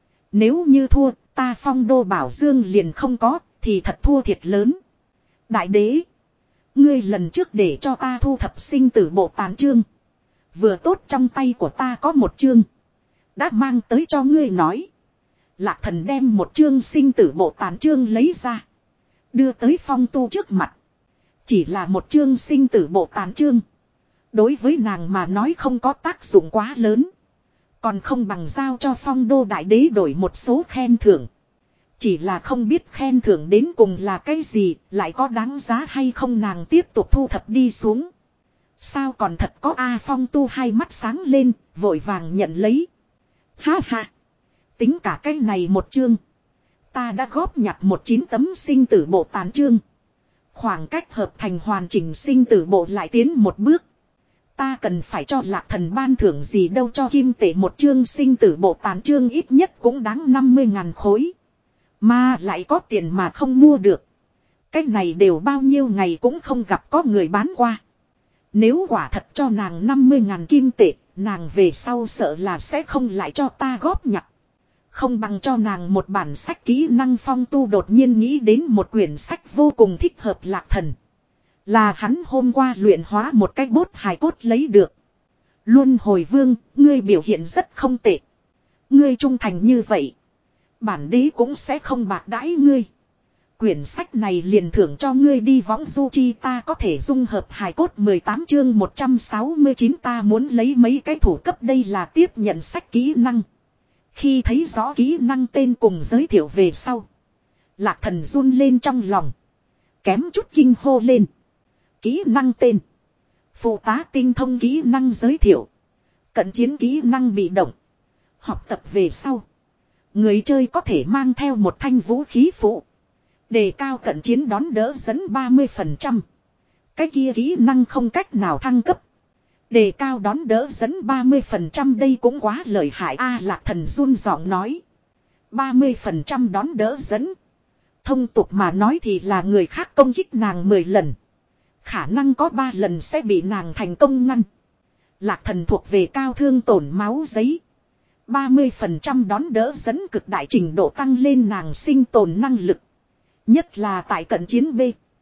Nếu như thua, ta Phong Đô Bảo Dương liền không có, thì thật thua thiệt lớn. Đại đế, ngươi lần trước để cho ta thu thập sinh tử bộ tán chương. Vừa tốt trong tay của ta có một chương. Đã mang tới cho ngươi nói. Lạc Thần đem một chương sinh tử bộ tán chương lấy ra. Đưa tới Phong Tu trước mặt. Chỉ là một chương sinh tử bộ tán chương. Đối với nàng mà nói không có tác dụng quá lớn. Còn không bằng giao cho Phong Đô đại đế đổi một số khen thưởng. Chỉ là không biết khen thưởng đến cùng là cái gì, lại có đáng giá hay không nàng tiếp tục thu thập đi xuống. Sao còn thật có A? Phong Tu hai mắt sáng lên, vội vàng nhận lấy. Ha ha! Tính cả cái này một chương. Ta đã góp nhặt một chín tấm sinh tử bộ tán chương. Khoảng cách hợp thành hoàn chỉnh sinh tử bộ lại tiến một bước. Ta cần phải cho Lạc Thần ban thưởng gì đâu, cho kim tệ một chương sinh tử bộ tán chương ít nhất cũng đáng năm mươi ngàn khối. Mà lại có tiền mà không mua được. Cái này đều bao nhiêu ngày cũng không gặp có người bán qua. Nếu quả thật cho nàng năm mươi ngàn kim tệ, nàng về sau sợ là sẽ không lại cho ta góp nhặt. Không bằng cho nàng một bản sách kỹ năng. Phong Tu đột nhiên nghĩ đến một quyển sách vô cùng thích hợp Lạc Thần. Là hắn hôm qua luyện hóa một cái bốt hài cốt lấy được. Luân hồi vương, ngươi biểu hiện rất không tệ. Ngươi trung thành như vậy. Bản đế cũng sẽ không bạc đãi ngươi. Quyển sách này liền thưởng cho ngươi đi võng du chi. Ta có thể dung hợp hài cốt mười tám chương một trăm sáu mươi chín. Ta muốn lấy mấy cái thủ cấp. Đây là tiếp nhận sách kỹ năng. Khi thấy rõ kỹ năng tên cùng giới thiệu về sau, Lạc Thần run lên trong lòng. Kém chút kinh hô lên. Kỹ năng tên: phụ tá tinh thông. Kỹ năng giới thiệu: cận chiến kỹ năng bị động. Học tập về sau, người chơi có thể mang theo một thanh vũ khí phụ. Đề cao cận chiến đón đỡ dẫn ba mươi phần trăm. Cái kia kỹ năng không cách nào thăng cấp. Đề cao đón đỡ dẫn ba mươi phần trăm, đây cũng quá lợi hại a. Lạc Thần run giọng nói. ba mươi phần trăm đón đỡ dẫn. Thông tục mà nói thì là người khác công kích nàng mười lần. Khả năng có ba lần sẽ bị nàng thành công ngăn. Lạc Thần thuộc về cao thương tổn máu giấy. ba mươi phần trăm đón đỡ dẫn cực đại trình độ tăng lên nàng sinh tồn năng lực. Nhất là tại cận chiến B.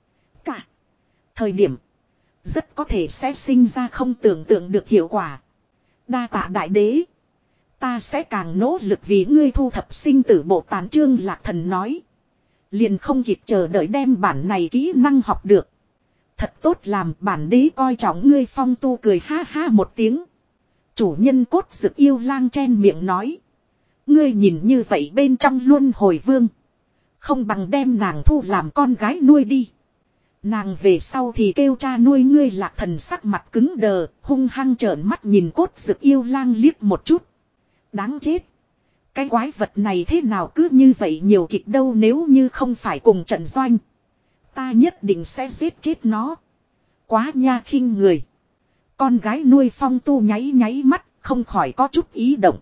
Cả. Thời điểm. Rất có thể sẽ sinh ra không tưởng tượng được hiệu quả. Đa tạ đại đế. Ta sẽ càng nỗ lực vì ngươi thu thập sinh tử bộ tán Trương Lạc Thần nói. Liền không kịp chờ đợi đem bản này kỹ năng học được. Thật tốt làm bản đế coi trọng ngươi. Phong Tu cười ha ha một tiếng. Chủ nhân cốt dực yêu lang chen miệng nói. Ngươi nhìn như vậy bên trong luân hồi vương. Không bằng đem nàng thu làm con gái nuôi đi. Nàng về sau thì kêu cha nuôi ngươi. Lạc Thần sắc mặt cứng đờ, hung hăng trợn mắt nhìn cốt dực yêu lang liếc một chút. Đáng chết. Cái quái vật này thế nào cứ như vậy nhiều kịch đâu, nếu như không phải cùng trận doanh. Ta nhất định sẽ giết chết nó. Quá nha khinh người. Con gái nuôi Phong Tu nháy nháy mắt, không khỏi có chút ý động.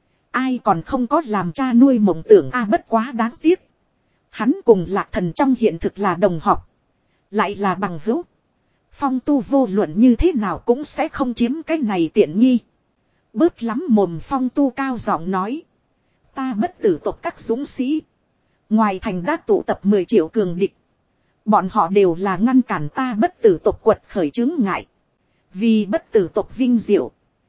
Ai còn không có làm cha nuôi mộng tưởng a, bất quá đáng tiếc. Hắn cùng Lạc Thần trong hiện thực là đồng học. Lại là bằng hữu. Phong Tu vô luận như thế nào cũng sẽ không chiếm cái này tiện nghi. Bớt lắm mồm. Phong Tu cao giọng nói. Ta bất tử tộc các dũng sĩ. Ngoài thành đã tụ tập mười triệu cường địch. Bọn họ đều là ngăn cản ta bất tử tộc quật khởi chứng ngại. Vì bất tử tộc vinh diệu.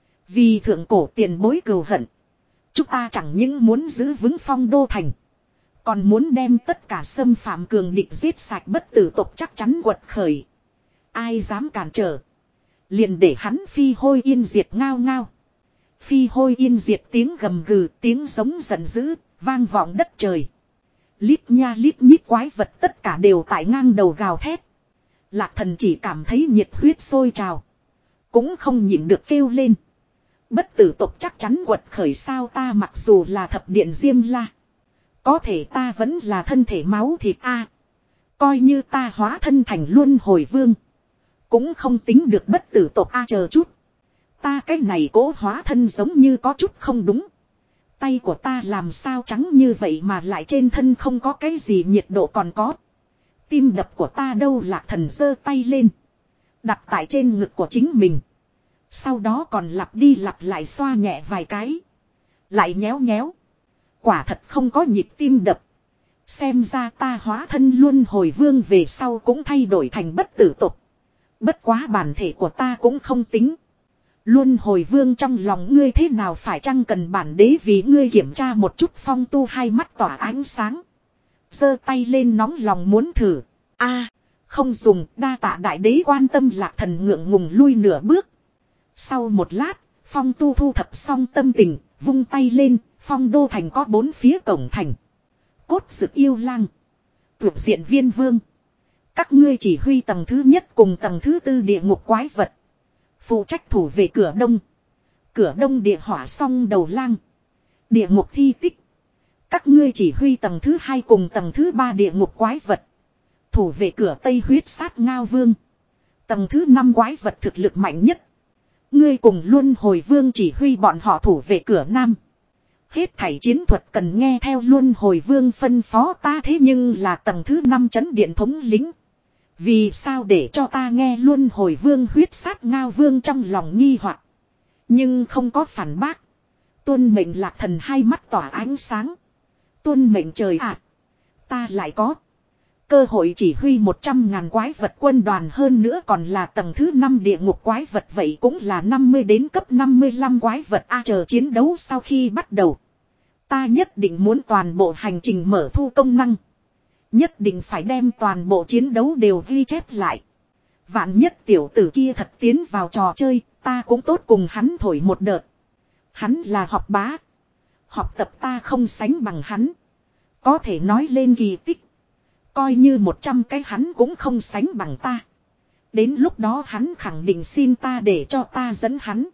Vì thượng cổ tiền bối cừu hận. Chúng ta chẳng những muốn giữ vững Phong Đô thành. Còn muốn đem tất cả xâm phạm cường địch giết sạch. Bất tử tộc chắc chắn quật khởi. Ai dám cản trở. Liền để hắn phi hôi yên diệt. Ngao ngao. Phi hôi yên diệt tiếng gầm gừ, tiếng giống giận dữ, vang vọng đất trời. Lít nha lít nhít quái vật tất cả đều tại ngang đầu gào thét. Lạc Thần chỉ cảm thấy nhiệt huyết sôi trào. Cũng không nhịn được kêu lên. Bất tử tộc chắc chắn quật khởi sao? Ta mặc dù là thập điện Diêm La. Có thể ta vẫn là thân thể máu thịt a. Coi như ta hóa thân thành luân hồi vương. Cũng không tính được bất tử tộc a. Chờ chút. Ta cái này cố hóa thân giống như có chút không đúng. Tay của ta làm sao trắng như vậy mà lại trên thân không có cái gì nhiệt độ còn có. Tim đập của ta đâu? Lạc Thần giơ tay lên. Đặt tại trên ngực của chính mình. Sau đó còn lặp đi lặp lại xoa nhẹ vài cái. Lại nhéo nhéo. Quả thật không có nhịp tim đập. Xem ra ta hóa thân luân hồi vương về sau cũng thay đổi thành bất tử tục. Bất quá bản thể của ta cũng không tính. Luân hồi vương trong lòng ngươi thế nào phải chăng cần bản đế vì ngươi kiểm tra một chút? Phong Tu hai mắt tỏa ánh sáng. Giơ tay lên nóng lòng muốn thử. A, không dùng, đa tạ đại đế quan tâm. Lạc Thần ngượng ngùng lui nửa bước. Sau một lát, Phong Tu thu thập xong tâm tình, vung tay lên. Phong Đô thành có bốn phía cổng thành. Cốt dực yêu lang, tuyệt diện viên vương, các ngươi chỉ huy tầng thứ nhất cùng tầng thứ tư địa ngục quái vật. Phụ trách thủ về cửa đông. Cửa đông địa hỏa song đầu lang, địa ngục thi tích. Các ngươi chỉ huy tầng thứ hai cùng tầng thứ ba địa ngục quái vật. Thủ về cửa tây huyết sát ngao vương. Tầng thứ năm quái vật thực lực mạnh nhất. Ngươi cùng luân hồi vương chỉ huy bọn họ thủ về cửa nam. Hết thảy chiến thuật cần nghe theo luân hồi vương phân phó. Ta thế nhưng là tầng thứ năm chấn điện thống lĩnh. Vì sao để cho ta nghe luân hồi vương huyết sát ngao vương trong lòng nghi hoặc, nhưng không có phản bác. Tuân mệnh. Lạc Thần hai mắt tỏa ánh sáng. Tuân mệnh trời ạ. À, ta lại có cơ hội chỉ huy một trăm ngàn quái vật quân đoàn, hơn nữa còn là tầng thứ năm địa ngục quái vật, vậy cũng là năm mươi đến cấp năm mươi lăm quái vật a. À, chờ chiến đấu sau khi bắt đầu, ta nhất định muốn toàn bộ hành trình mở thu công năng. Nhất định phải đem toàn bộ chiến đấu đều ghi chép lại. Vạn nhất tiểu tử kia thật tiến vào trò chơi, ta cũng tốt cùng hắn thổi một đợt. Hắn là học bá. Học tập ta không sánh bằng hắn. Có thể nói lên kỳ tích. Coi như một trăm cái hắn cũng không sánh bằng ta. Đến lúc đó hắn khẳng định xin ta để cho ta dẫn hắn.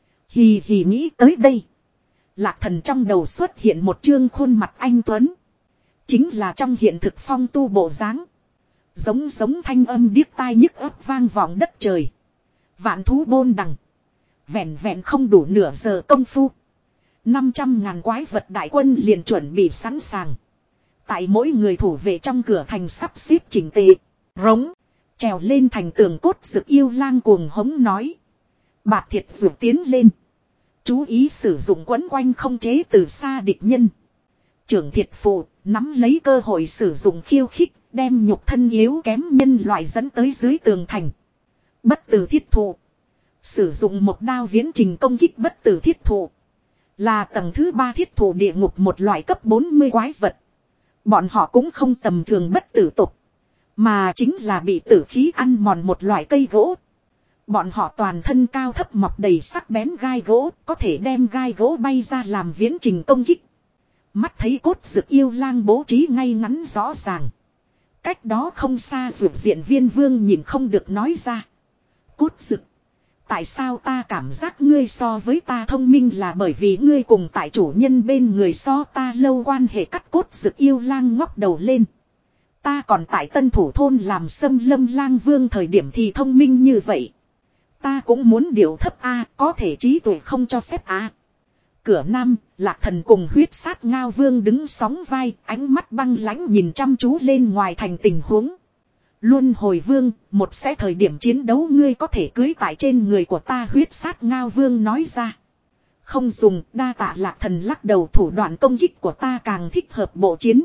Hì hì, nghĩ tới đây, Lạc Thần trong đầu xuất hiện một chương khuôn mặt anh tuấn. Chính là trong hiện thực Phong Tu bộ dáng. Giống giống thanh âm điếc tai nhức ấp vang vọng đất trời. Vạn thú bôn đằng. Vẹn vẹn không đủ nửa giờ công phu, năm trăm ngàn quái vật đại quân liền chuẩn bị sẵn sàng. Tại mỗi người thủ vệ trong cửa thành sắp xếp chỉnh tề. Rống. Trèo lên thành tường cốt dực yêu lang cuồng hống nói. Bạt thiệt dù tiến lên. Chú ý sử dụng quấn quanh không chế từ xa địch nhân. Trưởng thiệt phụ nắm lấy cơ hội sử dụng khiêu khích, đem nhục thân yếu kém nhân loại dẫn tới dưới tường thành. Bất tử thiết thụ. Sử dụng một đao viễn trình công kích bất tử thiết thụ. Là tầng thứ ba thiết thủ địa ngục một loại cấp bốn mươi quái vật. Bọn họ cũng không tầm thường bất tử tục. Mà chính là bị tử khí ăn mòn một loại cây gỗ. Bọn họ toàn thân cao thấp mọc đầy sắc bén gai gỗ. Có thể đem gai gỗ bay ra làm viễn trình công kích. Mắt thấy cốt dực yêu lang bố trí ngay ngắn rõ ràng. Cách đó không xa vượt diện viên vương nhìn không được nói ra. Cốt dực. Tại sao ta cảm giác ngươi so với ta thông minh là bởi vì ngươi cùng tại chủ nhân bên người so ta lâu quan hệ cắt cốt dực yêu lang ngóc đầu lên. Ta còn tại tân thủ thôn làm xâm lâm lang vương thời điểm thì thông minh như vậy. Ta cũng muốn điều thấp A, có thể trí tuệ không cho phép A. Cửa nam, Lạc Thần cùng huyết sát ngao vương đứng sóng vai, ánh mắt băng lãnh nhìn chăm chú lên ngoài thành tình huống. Luân hồi vương, một sẽ thời điểm chiến đấu ngươi có thể cưới tại trên người của ta huyết sát ngao vương nói ra. Không dùng, đa tạ Lạc Thần lắc đầu thủ đoạn công kích của ta càng thích hợp bộ chiến.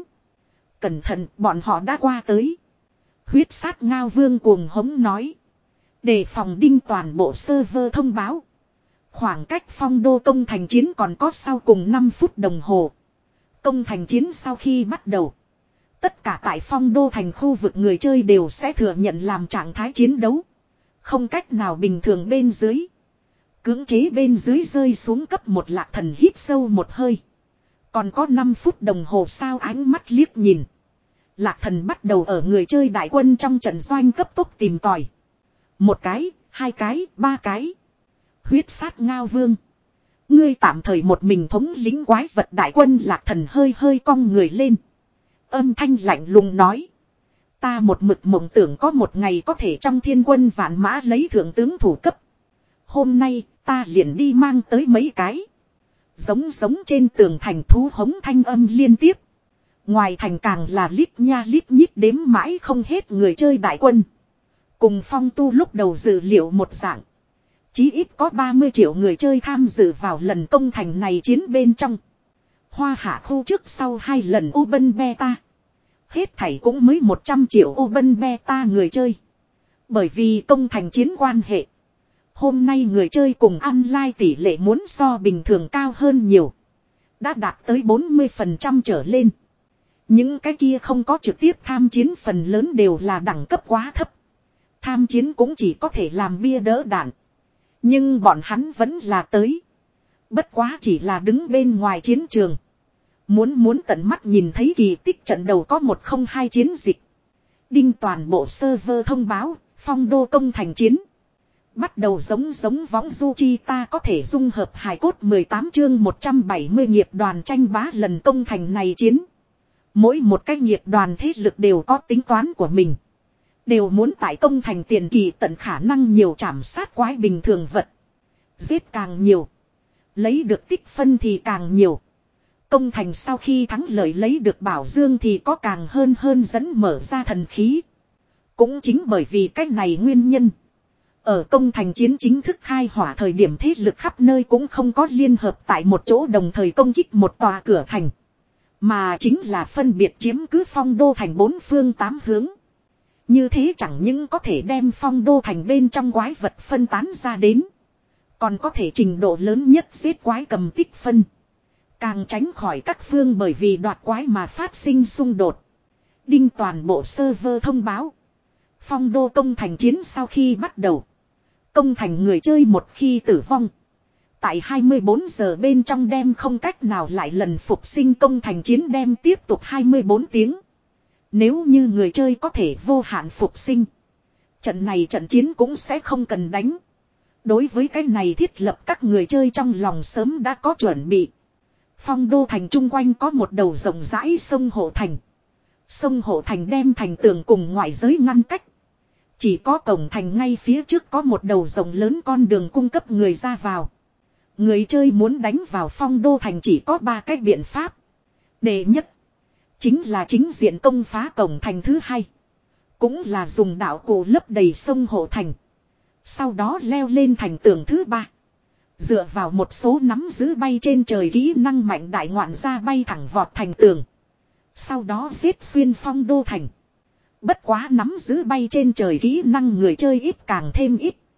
Cẩn thận, bọn họ đã qua tới. Huyết sát ngao vương cuồng hống nói. Đề phòng đinh toàn bộ server thông báo. Khoảng cách phong đô công thành chiến còn có sau cùng năm phút đồng hồ. Công thành chiến sau khi bắt đầu. Tất cả tại phong đô thành khu vực người chơi đều sẽ thừa nhận làm trạng thái chiến đấu. Không cách nào bình thường bên dưới. Cưỡng chế bên dưới rơi xuống cấp một Lạc Thần hít sâu một hơi. Còn có năm phút đồng hồ sao ánh mắt liếc nhìn. Lạc Thần bắt đầu ở người chơi đại quân trong trận doanh cấp tốc tìm tòi. Một cái, hai cái, ba cái. Huyết sát ngao vương. Ngươi tạm thời một mình thống lĩnh quái vật đại quân Lạc Thần hơi hơi cong người lên. Âm thanh lạnh lùng nói. Ta một mực mộng tưởng có một ngày có thể trong thiên quân vạn mã lấy thượng tướng thủ cấp. Hôm nay ta liền đi mang tới mấy cái. Giống giống trên tường thành thú hống thanh âm liên tiếp. Ngoài thành càng là lít nha lít nhít đếm mãi không hết người chơi đại quân. Cùng phong tu lúc đầu dự liệu một dạng. Chí ít có ba mươi triệu người chơi tham dự vào lần công thành này chiến bên trong. Hoa hạ khu trước sau hai lần Open Beta. Hết thảy cũng mới một trăm triệu Open Beta người chơi. Bởi vì công thành chiến quan hệ. Hôm nay người chơi cùng online tỷ lệ muốn so bình thường cao hơn nhiều. Đã đạt tới bốn mươi phần trăm trở lên. Những cái kia không có trực tiếp tham chiến phần lớn đều là đẳng cấp quá thấp. Tham chiến cũng chỉ có thể làm bia đỡ đạn. Nhưng bọn hắn vẫn là tới. Bất quá chỉ là đứng bên ngoài chiến trường. Muốn muốn tận mắt nhìn thấy kỳ tích trận đầu có một không hai chiến dịch. Đinh toàn bộ server thông báo, phong đô công thành chiến. Bắt đầu giống giống võng du chi ta có thể dung hợp hài cốt mười tám chương một trăm bảy mươi nghiệp đoàn tranh bá lần công thành này chiến. Mỗi một cái nghiệp đoàn thế lực đều có tính toán của mình. Đều muốn tại công thành tiền kỳ tận khả năng nhiều trảm sát quái bình thường vật. Giết càng nhiều. Lấy được tích phân thì càng nhiều. Công thành sau khi thắng lợi lấy được bảo dương thì có càng hơn hơn dẫn mở ra thần khí. Cũng chính bởi vì cách này nguyên nhân. Ở công thành chiến chính thức khai hỏa thời điểm thế lực khắp nơi cũng không có liên hợp tại một chỗ đồng thời công kích một tòa cửa thành. Mà chính là phân biệt chiếm cứ phong đô thành bốn phương tám hướng. Như thế chẳng những có thể đem phong đô thành bên trong quái vật phân tán ra đến. Còn có thể trình độ lớn nhất giết quái cầm tích phân. Càng tránh khỏi các phương bởi vì đoạt quái mà phát sinh xung đột. Đinh toàn bộ server thông báo. Phong đô công thành chiến sau khi bắt đầu. Công thành người chơi một khi tử vong. Tại hai mươi bốn giờ bên trong đem không cách nào lại lần phục sinh công thành chiến đem tiếp tục hai mươi bốn tiếng. Nếu như người chơi có thể vô hạn phục sinh. Trận này trận chiến cũng sẽ không cần đánh. Đối với cái này thiết lập các người chơi trong lòng sớm đã có chuẩn bị. Phong đô thành chung quanh có một đầu rộng rãi sông Hộ Thành. Sông Hộ Thành đem thành tường cùng ngoại giới ngăn cách. Chỉ có cổng thành ngay phía trước có một đầu rộng lớn con đường cung cấp người ra vào. Người chơi muốn đánh vào phong đô thành chỉ có ba cách biện pháp. Đệ nhất. Chính là chính diện công phá cổng thành thứ hai. Cũng là dùng đạo cụ lấp đầy sông Hộ Thành. Sau đó leo lên thành tường thứ ba. Dựa vào một số nắm giữ bay trên trời kỹ năng mạnh đại ngoạn ra bay thẳng vọt thành tường. Sau đó giết xuyên phong đô thành. Bất quá nắm giữ bay trên trời kỹ năng người chơi ít càng thêm ít.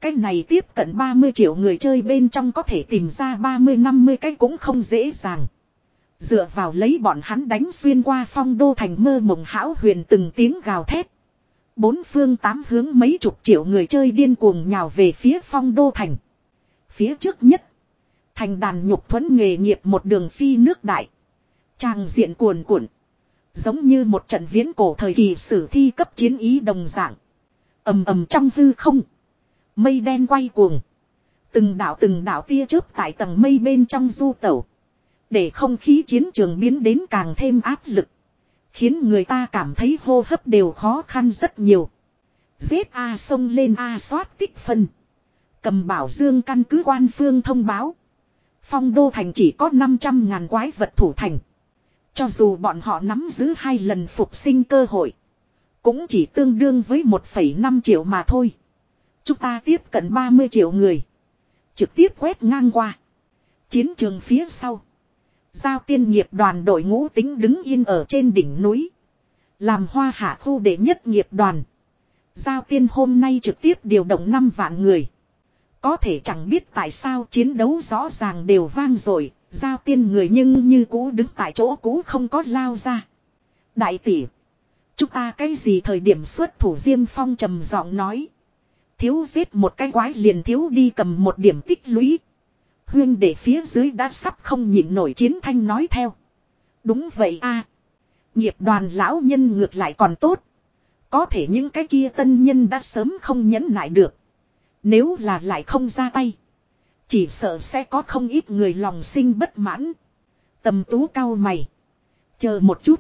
Cái này tiếp cận ba mươi triệu người chơi bên trong có thể tìm ra ba mươi năm mươi cái cũng không dễ dàng. Dựa vào lấy bọn hắn đánh xuyên qua phong đô thành mơ mộng hão huyền từng tiếng gào thét. Bốn phương tám hướng mấy chục triệu người chơi điên cuồng nhào về phía phong đô thành. Phía trước nhất. Thành đàn nhục thuẫn nghề nghiệp một đường phi nước đại. Tràng diện cuồn cuộn. Giống như một trận viễn cổ thời kỳ sử thi cấp chiến ý đồng dạng. Ầm ầm trong hư không. Mây đen quay cuồng. Từng đảo từng đảo tia chớp tại tầng mây bên trong du tẩu. Để không khí chiến trường biến đến càng thêm áp lực. Khiến người ta cảm thấy hô hấp đều khó khăn rất nhiều. Giết A xông lên A soát tích phân. Cầm bảo dương căn cứ quan phương thông báo. Phong đô thành chỉ có năm trăm ngàn quái vật thủ thành. Cho dù bọn họ nắm giữ hai lần phục sinh cơ hội. Cũng chỉ tương đương với một phẩy năm triệu mà thôi. Chúng ta tiếp cận ba mươi triệu người. Trực tiếp quét ngang qua. Chiến trường phía sau. Giao tiên nghiệp đoàn đội ngũ tính đứng yên ở trên đỉnh núi. Làm hoa hạ khu đệ nhất nghiệp đoàn. Giao tiên hôm nay trực tiếp điều động năm vạn người. Có thể chẳng biết tại sao chiến đấu rõ ràng đều vang dội. Giao tiên người nhưng như cũ đứng tại chỗ cũ không có lao ra. Đại tỷ. Chúng ta cái gì thời điểm xuất thủ Diêm Phong trầm giọng nói. Thiếu giết một cái quái liền thiếu đi cầm một điểm tích lũy. Huyên để phía dưới đã sắp không nhịn nổi chiến thanh nói theo. Đúng vậy a. Nghiệp đoàn lão nhân ngược lại còn tốt. Có thể những cái kia tân nhân đã sớm không nhẫn nại được. Nếu là lại không ra tay. Chỉ sợ sẽ có không ít người lòng sinh bất mãn. Tầm Tú cau mày. Chờ một chút.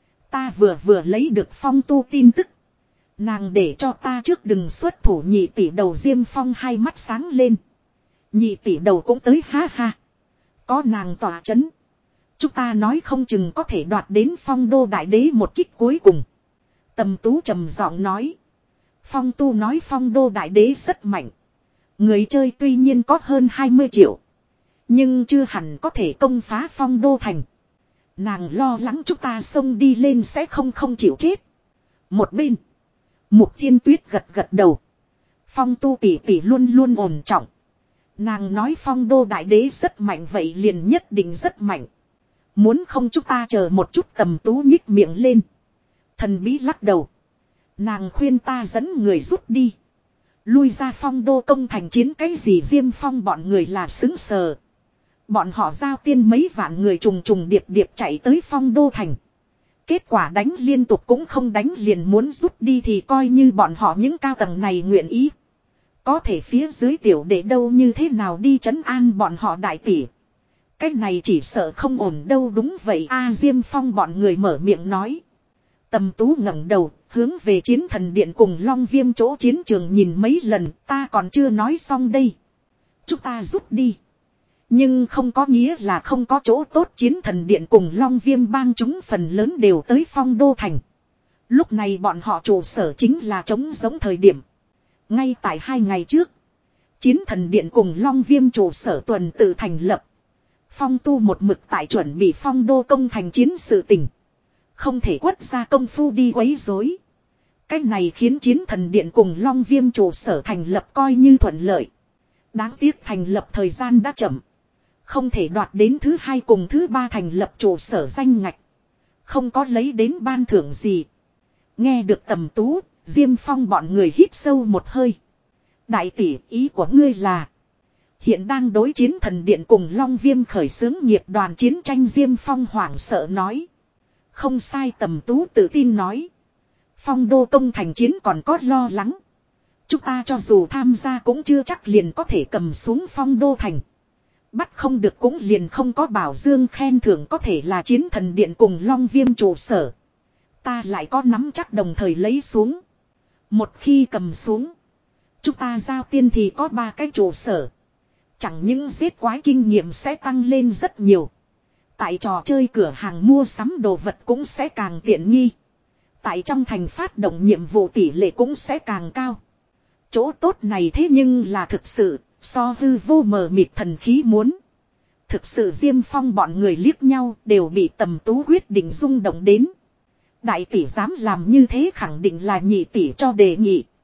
Ta vừa vừa lấy được Phong Tu tin tức. Nàng để cho ta trước đừng xuất thủ nhị tỷ đầu Diêm Phong hai mắt sáng lên. Nhị tỷ đầu cũng tới ha ha. Có nàng tỏa chấn. Chúng ta nói không chừng có thể đoạt đến Phong đô đại đế một kích cuối cùng. Tầm Tú trầm giọng nói. Phong Tu nói Phong đô đại đế rất mạnh. Người chơi tuy nhiên có hơn hai mươi triệu. Nhưng chưa hẳn có thể công phá Phong đô thành. Nàng lo lắng chúng ta xông đi lên sẽ không không chịu chết. Một bên. Mục Thiên Tuyết gật gật đầu. Phong Tu tỷ tỷ luôn luôn ổn trọng. Nàng nói Phong đô đại đế rất mạnh vậy liền nhất định rất mạnh. Muốn không chúng ta chờ một chút. Tầm Tú nhích miệng lên. Thần bí lắc đầu. Nàng khuyên ta dẫn người rút đi. Lui ra Phong đô công thành chiến cái gì Diêm Phong bọn người là xứng sờ. Bọn họ giao tiên mấy vạn người trùng trùng điệp điệp chạy tới Phong đô thành. Kết quả đánh liên tục cũng không đánh liền muốn rút đi thì coi như bọn họ những cao tầng này nguyện ý. Có thể phía dưới tiểu đệ đâu như thế nào đi trấn an bọn họ đại tỷ. Cái này chỉ sợ không ổn đâu đúng vậy a Diêm Phong bọn người mở miệng nói. Tầm Tú ngẩng đầu, hướng về chiến thần điện cùng Long Viêm chỗ chiến trường nhìn mấy lần, ta còn chưa nói xong đây. Chúng ta rút đi. Nhưng không có nghĩa là không có chỗ tốt chiến thần điện cùng Long Viêm bang chúng phần lớn đều tới Phong đô thành. Lúc này bọn họ trụ sở chính là trống giống thời điểm. Ngay tại hai ngày trước, chiến thần điện cùng Long Viêm trụ sở tuần tự thành lập. Phong Tu một mực tại chuẩn bị Phong đô công thành chiến sự tình. Không thể quất ra công phu đi quấy rối. Cách này khiến chiến thần điện cùng Long Viêm trụ sở thành lập coi như thuận lợi. Đáng tiếc thành lập thời gian đã chậm. Không thể đoạt đến thứ hai cùng thứ ba thành lập trụ sở danh ngạch. Không có lấy đến ban thưởng gì. Nghe được Tầm Tú, Diêm Phong bọn người hít sâu một hơi. Đại tỷ, ý của ngươi là hiện đang đối chiến thần điện cùng Long Viêm khởi xướng nghiệp đoàn chiến tranh. Diêm Phong hoảng sợ nói. Không sai. Tầm Tú tự tin nói. Phong đô công thành chiến còn có lo lắng. Chúng ta cho dù tham gia cũng chưa chắc liền có thể cầm xuống Phong đô thành. Bắt không được cũng liền không có bảo dương khen thưởng có thể là chiến thần điện cùng Long Viêm trụ sở. Ta lại có nắm chắc đồng thời lấy xuống. Một khi cầm xuống. Chúng ta giao tiên thì có ba cái trụ sở. Chẳng những giết quái kinh nghiệm sẽ tăng lên rất nhiều. Tại trò chơi cửa hàng mua sắm đồ vật cũng sẽ càng tiện nghi. Tại trong thành phát động nhiệm vụ tỷ lệ cũng sẽ càng cao. Chỗ tốt này thế nhưng là thực sự, so hư vô mờ mịt thần khí muốn. Thực sự Diêm Phong bọn người liếc nhau đều bị Tầm Tú quyết định rung động đến. Đại tỷ dám làm như thế khẳng định là nhị tỷ cho đề nghị.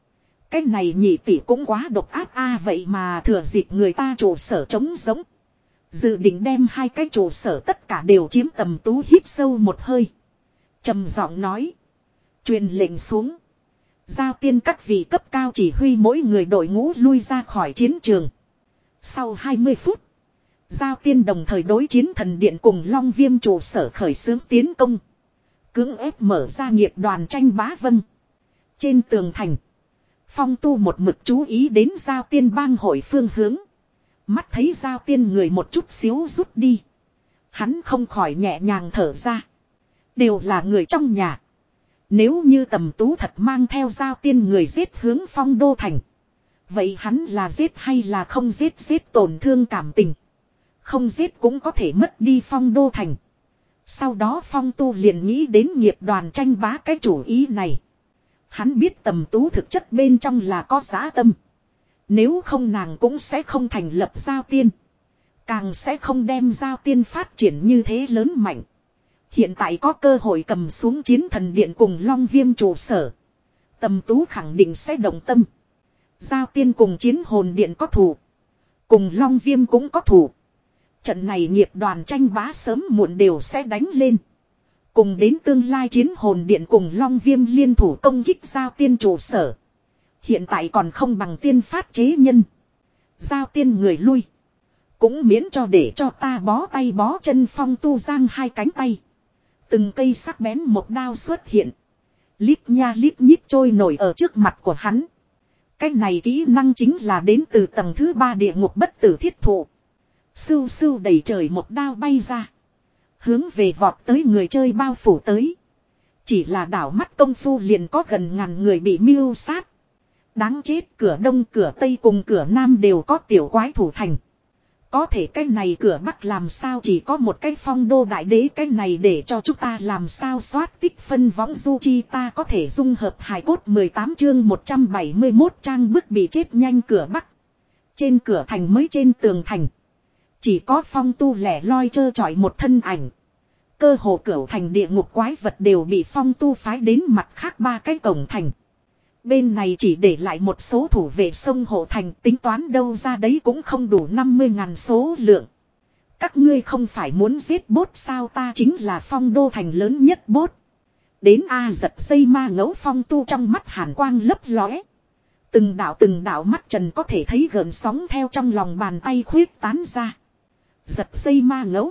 Cái này nhị tỷ cũng quá độc ác a, vậy mà thừa dịp người ta trụ sở trống giống. Dự định đem hai cái trụ sở tất cả đều chiếm. Tầm Tú hít sâu một hơi. Trầm giọng nói. Truyền lệnh xuống. Giao tiên các vị cấp cao chỉ huy mỗi người đội ngũ lui ra khỏi chiến trường. Sau hai mươi phút. Giao tiên đồng thời đối chiến thần điện cùng Long Viêm trụ sở khởi xướng tiến công. Cưỡng ép mở ra nghiệp đoàn tranh bá vân. Trên tường thành. Phong Tu một mực chú ý đến giao tiên bang hội phương hướng. Mắt thấy giao tiên người một chút xíu rút đi. Hắn không khỏi nhẹ nhàng thở ra. Đều là người trong nhà. Nếu như Tầm Tú thật mang theo giao tiên người giết hướng Phong Đô thành. Vậy hắn là giết hay là không giết, giết tổn thương cảm tình. Không giết cũng có thể mất đi Phong Đô thành. Sau đó Phong Tu liền nghĩ đến nghiệp đoàn tranh bá cái chủ ý này. Hắn biết Tầm Tú thực chất bên trong là có dã tâm. Nếu không nàng cũng sẽ không thành lập giao tiên. Càng sẽ không đem giao tiên phát triển như thế lớn mạnh. Hiện tại có cơ hội cầm xuống chiến thần điện cùng Long Viêm trụ sở. Tầm Tú khẳng định sẽ động tâm. Giao tiên cùng chiến hồn điện có thù. Cùng Long Viêm cũng có thù. Trận này nghiệp đoàn tranh bá sớm muộn đều sẽ đánh lên. Cùng đến tương lai chiến hồn điện cùng Long Viêm liên thủ công kích giao tiên trụ sở. Hiện tại còn không bằng tiên phát chế nhân. Giao tiên người lui. Cũng miễn cho để cho ta bó tay bó chân. Phong Tu giang hai cánh tay. Từng cây sắc bén một đao xuất hiện. Lít nha lít nhít trôi nổi ở trước mặt của hắn. Cái này kỹ năng chính là đến từ tầng thứ ba địa ngục bất tử thiết thụ. Sưu sưu đầy trời một đao bay ra. Hướng về vọt tới người chơi bao phủ tới. Chỉ là đảo mắt công phu liền có gần ngàn người bị mưu sát. Đáng chết, cửa đông cửa tây cùng cửa nam đều có tiểu quái thủ thành. Có thể cái này cửa bắc làm sao chỉ có một cái Phong Đô đại đế, cái này để cho chúng ta làm sao soát tích phân võng du chi. Ta có thể dung hợp hài cốt. Mười tám chương một trăm bảy mươi mốt trang bức bị chết nhanh. Cửa bắc. Trên cửa thành mới trên tường thành. Chỉ có Phong Tu lẻ loi trơ trọi một thân ảnh. Cơ hồ cửu thành địa ngục quái vật đều bị Phong Tu phái đến mặt khác ba cái cổng thành. Bên này chỉ để lại một số thủ vệ sông hộ thành, tính toán đâu ra đấy cũng không đủ năm mươi ngàn số lượng. Các ngươi không phải muốn giết bốt sao, ta chính là Phong Đô thành lớn nhất bốt. Đến A giật dây ma ngẫu. Phong Tu trong mắt hàn quang lấp lóe. Từng đạo từng đạo mắt trần có thể thấy gợn sóng theo trong lòng bàn tay khuyết tán ra. Giật dây ma ngẫu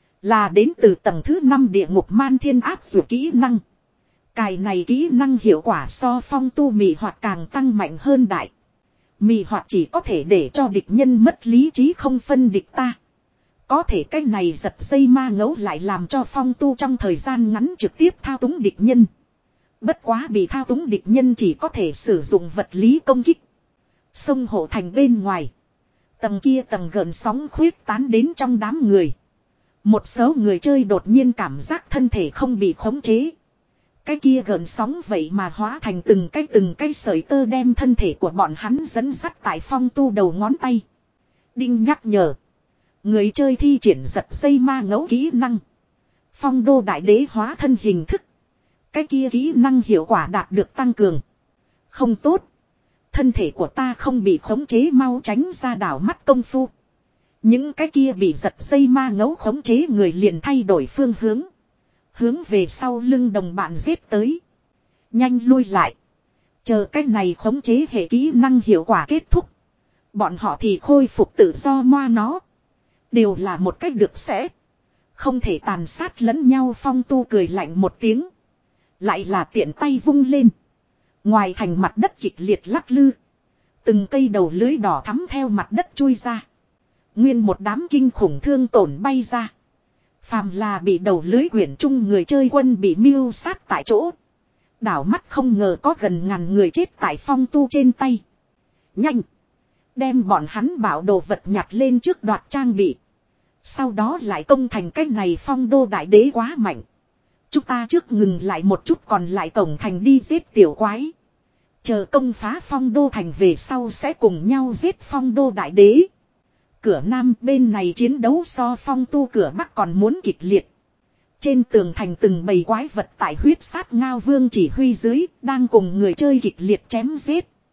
là đến từ tầng thứ năm địa ngục man thiên áp dụng kỹ năng. Cài này kỹ năng hiệu quả so Phong Tu mị hoạt càng tăng mạnh hơn đại. Mị hoạt chỉ có thể để cho địch nhân mất lý trí không phân địch ta. Có thể cái này giật dây ma ngẫu lại làm cho Phong Tu trong thời gian ngắn trực tiếp thao túng địch nhân. Bất quá bị thao túng địch nhân chỉ có thể sử dụng vật lý công kích. Sông hộ thành bên ngoài. Tầng kia tầng gợn sóng khuyết tán đến trong đám người. Một số người chơi đột nhiên cảm giác thân thể không bị khống chế. Cái kia gợn sóng vậy mà hóa thành từng cái từng cái sợi tơ đem thân thể của bọn hắn dẫn dắt tại Phong Tu đầu ngón tay. Đinh nhắc nhở. Người chơi thi triển giật dây ma ngẫu kỹ năng. Phong Đô đại đế hóa thân hình thức. Cái kia kỹ năng hiệu quả đạt được tăng cường. Không tốt. Thân thể của ta không bị khống chế, mau tránh ra. Đảo mắt công phu. Những cái kia bị giật dây ma ngẫu khống chế người liền thay đổi phương hướng. Hướng về sau lưng đồng bạn giết tới. Nhanh lui lại. Chờ cái này khống chế hệ kỹ năng hiệu quả kết thúc. Bọn họ thì khôi phục tự do moa nó. Đều là một cách được sẽ. Không thể tàn sát lẫn nhau. Phong Tu cười lạnh một tiếng. Lại là tiện tay vung lên. Ngoài thành mặt đất kịch liệt lắc lư. Từng cây đầu lưới đỏ thắm theo mặt đất chui ra. Nguyên một đám kinh khủng thương tổn bay ra. Phàm là bị đầu lưới quyển chung người chơi quân bị mưu sát tại chỗ. Đảo mắt không ngờ có gần ngàn người chết tại Phong Tu trên tay. Nhanh. Đem bọn hắn bảo đồ vật nhặt lên trước đoạt trang bị. Sau đó lại công thành cái này Phong Đô đại đế quá mạnh. Chúng ta trước ngừng lại một chút, còn lại cổng thành đi giết tiểu quái. Chờ công phá Phong Đô thành về sau sẽ cùng nhau giết Phong Đô đại đế. Cửa nam bên này chiến đấu so Phong Tu cửa bắc còn muốn kịch liệt. Trên tường thành từng bầy quái vật tại huyết sát ngao vương chỉ huy dưới đang cùng người chơi kịch liệt chém giết.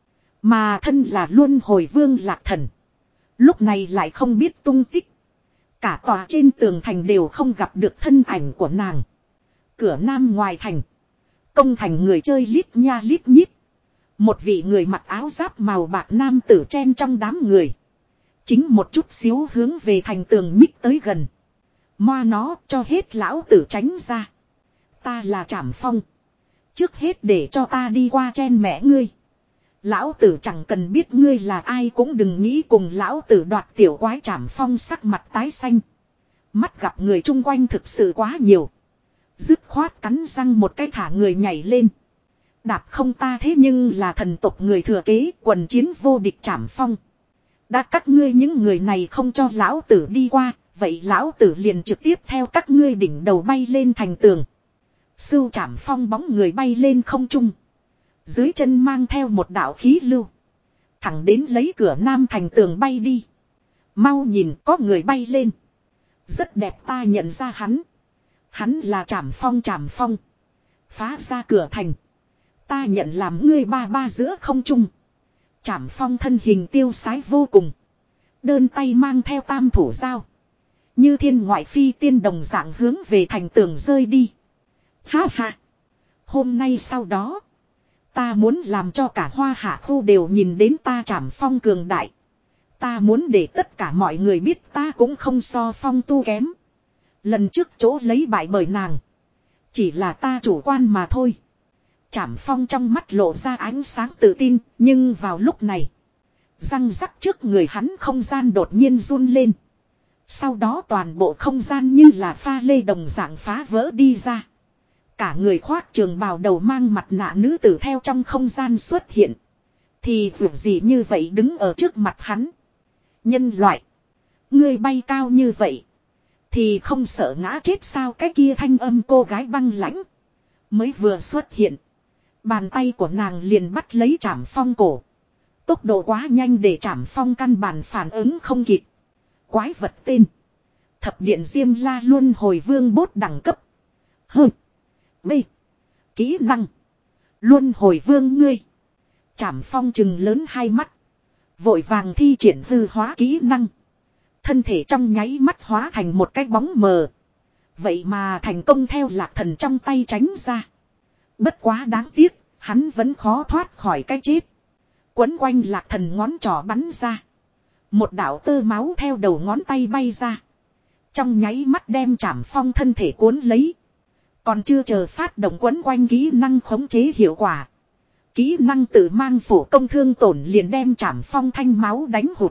Mà thân là luân hồi vương Lạc Thần. Lúc này lại không biết tung tích. Cả tòa trên tường thành đều không gặp được thân ảnh của nàng. Cửa nam ngoài thành. Công thành người chơi lít nha lít nhít. Một vị người mặc áo giáp màu bạc nam tử chen trong đám người. Chính một chút xíu hướng về thành tường nhích tới gần. Moa nó cho hết lão tử tránh ra. Ta là Trảm Phong. Trước hết để cho ta đi qua chen mẹ ngươi. Lão tử chẳng cần biết ngươi là ai cũng đừng nghĩ cùng lão tử đoạt tiểu quái. Trảm Phong sắc mặt tái xanh. Mắt gặp người chung quanh thực sự quá nhiều. Dứt khoát cắn răng một cái thả người nhảy lên. Đạp không ta thế nhưng là thần tộc người thừa kế quần chiến vô địch Trảm Phong. Đã các ngươi những người này không cho lão tử đi qua. Vậy lão tử liền trực tiếp theo các ngươi đỉnh đầu bay lên thành tường. Sưu Trảm Phong bóng người bay lên không trung. Dưới chân mang theo một đạo khí lưu. Thẳng đến lấy cửa nam thành tường bay đi. Mau nhìn có người bay lên. Rất đẹp ta nhận ra hắn. Hắn là Trảm Phong Trảm Phong. Phá ra cửa thành. Ta nhận làm ngươi ba ba giữa không trung. Trảm Phong thân hình tiêu sái vô cùng. Đơn tay mang theo tam thủ dao. Như thiên ngoại phi tiên đồng dạng hướng về thành tường rơi đi. Ha ha. Hôm nay sau đó. Ta muốn làm cho cả Hoa Hạ khu đều nhìn đến ta Trảm Phong cường đại. Ta muốn để tất cả mọi người biết ta cũng không so Phong tu kém. Lần trước chỗ lấy bại bởi nàng. Chỉ là ta chủ quan mà thôi. Trảm Phong trong mắt lộ ra ánh sáng tự tin. Nhưng vào lúc này. Răng rắc trước người hắn không gian đột nhiên run lên. Sau đó toàn bộ không gian như là pha lê đồng dạng phá vỡ đi ra. Cả người khoác trường bào đầu mang mặt nạ nữ tử theo trong không gian xuất hiện. Thì việc gì như vậy đứng ở trước mặt hắn. Nhân loại. Ngươi bay cao như vậy. Thì không sợ ngã chết sao cái kia thanh âm cô gái băng lãnh. Mới vừa xuất hiện. Bàn tay của nàng liền bắt lấy Trảm Phong cổ. Tốc độ quá nhanh để Trảm Phong căn bản phản ứng không kịp. Quái vật tên. Thập điện Diêm La Luân Hồi Vương bốt đẳng cấp. Hừ. B. Kỹ năng. Luân Hồi Vương ngươi. Trảm Phong trừng lớn hai mắt. Vội vàng thi triển hư hóa kỹ năng. Thân thể trong nháy mắt hóa thành một cái bóng mờ. Vậy mà thành công theo Lạc Thần trong tay tránh ra. Bất quá đáng tiếc. Hắn vẫn khó thoát khỏi cái chết. Quấn quanh Lạc Thần ngón trỏ bắn ra. Một đạo tơ máu theo đầu ngón tay bay ra. Trong nháy mắt đem Trảm Phong thân thể cuốn lấy. Còn chưa chờ phát động quấn quanh kỹ năng khống chế hiệu quả. Kỹ năng tự mang phổ công thương tổn liền đem Trảm Phong thanh máu đánh hụt.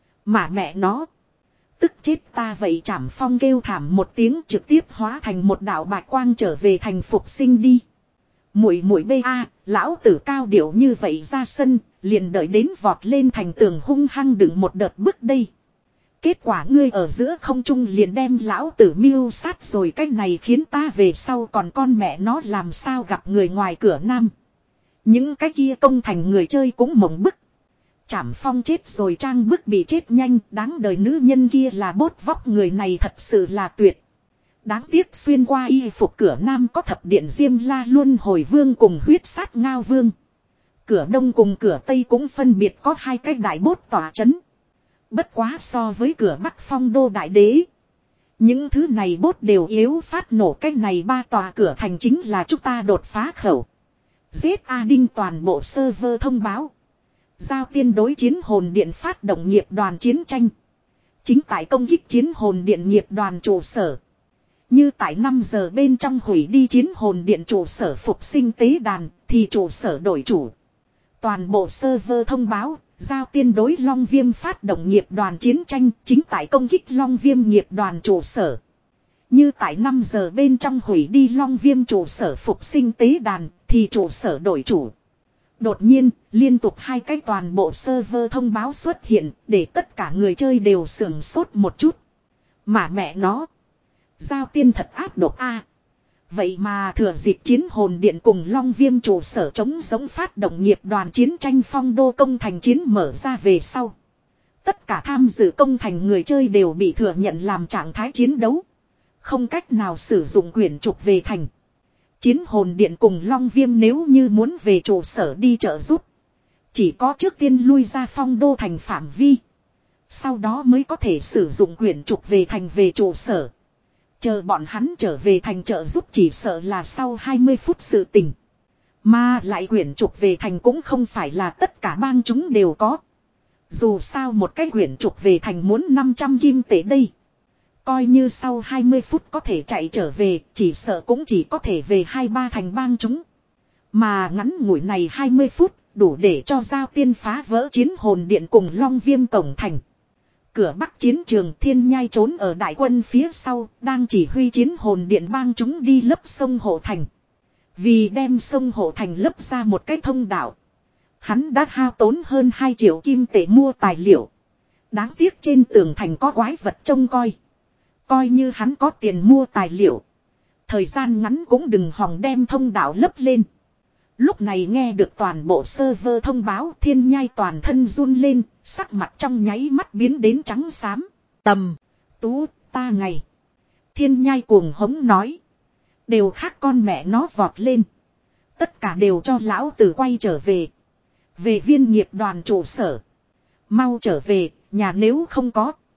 Mà mẹ nó. Tức chết ta vậy. Trảm Phong kêu thảm một tiếng trực tiếp hóa thành một đạo bạch quang trở về thành phục sinh đi. Muội muội bê a, lão tử cao điệu như vậy ra sân, liền đợi đến vọt lên thành tường hung hăng đựng một đợt bước đây. Kết quả ngươi ở giữa không trung liền đem lão tử mưu sát rồi, cái này khiến ta về sau còn con mẹ nó làm sao gặp người ngoài cửa nam. Những cái kia công thành người chơi cũng mộng bức. Trảm Phong chết rồi trang bức bị chết nhanh, đáng đời nữ nhân kia là bốt vóc người này thật sự là tuyệt. Đáng tiếc xuyên qua y phục cửa nam có thập điện Diêm La Luân Hồi Vương cùng huyết sát Ngao Vương. Cửa đông cùng cửa tây cũng phân biệt có hai cái đại bốt tỏa chấn. Bất quá so với cửa bắc Phong Đô Đại Đế. Những thứ này bốt đều yếu phát nổ, cái này ba tòa cửa thành chính là chúng ta đột phá khẩu. giết A Đinh toàn bộ server thông báo. Giao tiên đối chiến hồn điện phát động nghiệp đoàn chiến tranh. Chính tại công kích chiến hồn điện nghiệp đoàn trụ sở. Như tại năm giờ bên trong hủy đi chiến hồn điện trụ sở phục sinh tế đàn thì trụ sở đổi chủ. Toàn bộ server thông báo. Giao tiên đối Long Viêm phát động nghiệp đoàn chiến tranh chính tại công kích Long Viêm nghiệp đoàn trụ sở. Như tại năm giờ bên trong hủy đi Long Viêm trụ sở phục sinh tế đàn thì trụ sở đổi chủ. Đột nhiên, liên tục hai cái toàn bộ server thông báo xuất hiện để tất cả người chơi đều sưởng sốt một chút. Mà mẹ nó, Giao tiên thật áp độc a. Vậy mà thừa dịp chiến hồn điện cùng Long Viêm trụ sở chống giống phát động nghiệp đoàn chiến tranh Phong Đô công thành chiến mở ra về sau. Tất cả tham dự công thành người chơi đều bị thừa nhận làm trạng thái chiến đấu. Không cách nào sử dụng quyển trục về thành. Chiến hồn điện cùng Long Viêm nếu như muốn về trụ sở đi trợ giúp. Chỉ có trước tiên lui ra phong đô thành phạm vi. Sau đó mới có thể sử dụng quyển trục về thành về trụ sở. Chờ bọn hắn trở về thành trợ giúp chỉ sợ là sau hai mươi phút sự tình. Mà lại quyển trục về thành cũng không phải là tất cả bang chúng đều có. Dù sao một cái quyển trục về thành muốn năm trăm kim tệ đây. Coi như sau hai mươi phút có thể chạy trở về, chỉ sợ cũng chỉ có thể về hai ba thành bang chúng. Mà ngắn ngủi này hai mươi phút, đủ để cho Giao Tiên phá vỡ chiến hồn điện cùng Long Viêm cổng thành. Cửa bắc chiến trường Thiên Nhai trốn ở đại quân phía sau, đang chỉ huy chiến hồn điện bang chúng đi lấp sông Hộ Thành. Vì đem sông Hộ Thành lấp ra một cái thông đạo. Hắn đã hao tốn hơn hai triệu kim tệ mua tài liệu. Đáng tiếc trên tường thành có quái vật trông coi. Coi như hắn có tiền mua tài liệu. Thời gian ngắn cũng đừng hòng đem thông đạo lấp lên. Lúc này nghe được toàn bộ server thông báo Thiên Nhai toàn thân run lên, sắc mặt trong nháy mắt biến đến trắng xám. Tầm, tú, ta ngày. Thiên Nhai cuồng hống nói. Đều khác con mẹ nó vọt lên. Tất cả đều cho lão tử quay trở về. Về viên nghiệp đoàn trụ sở. Mau trở về, nhà nếu không có.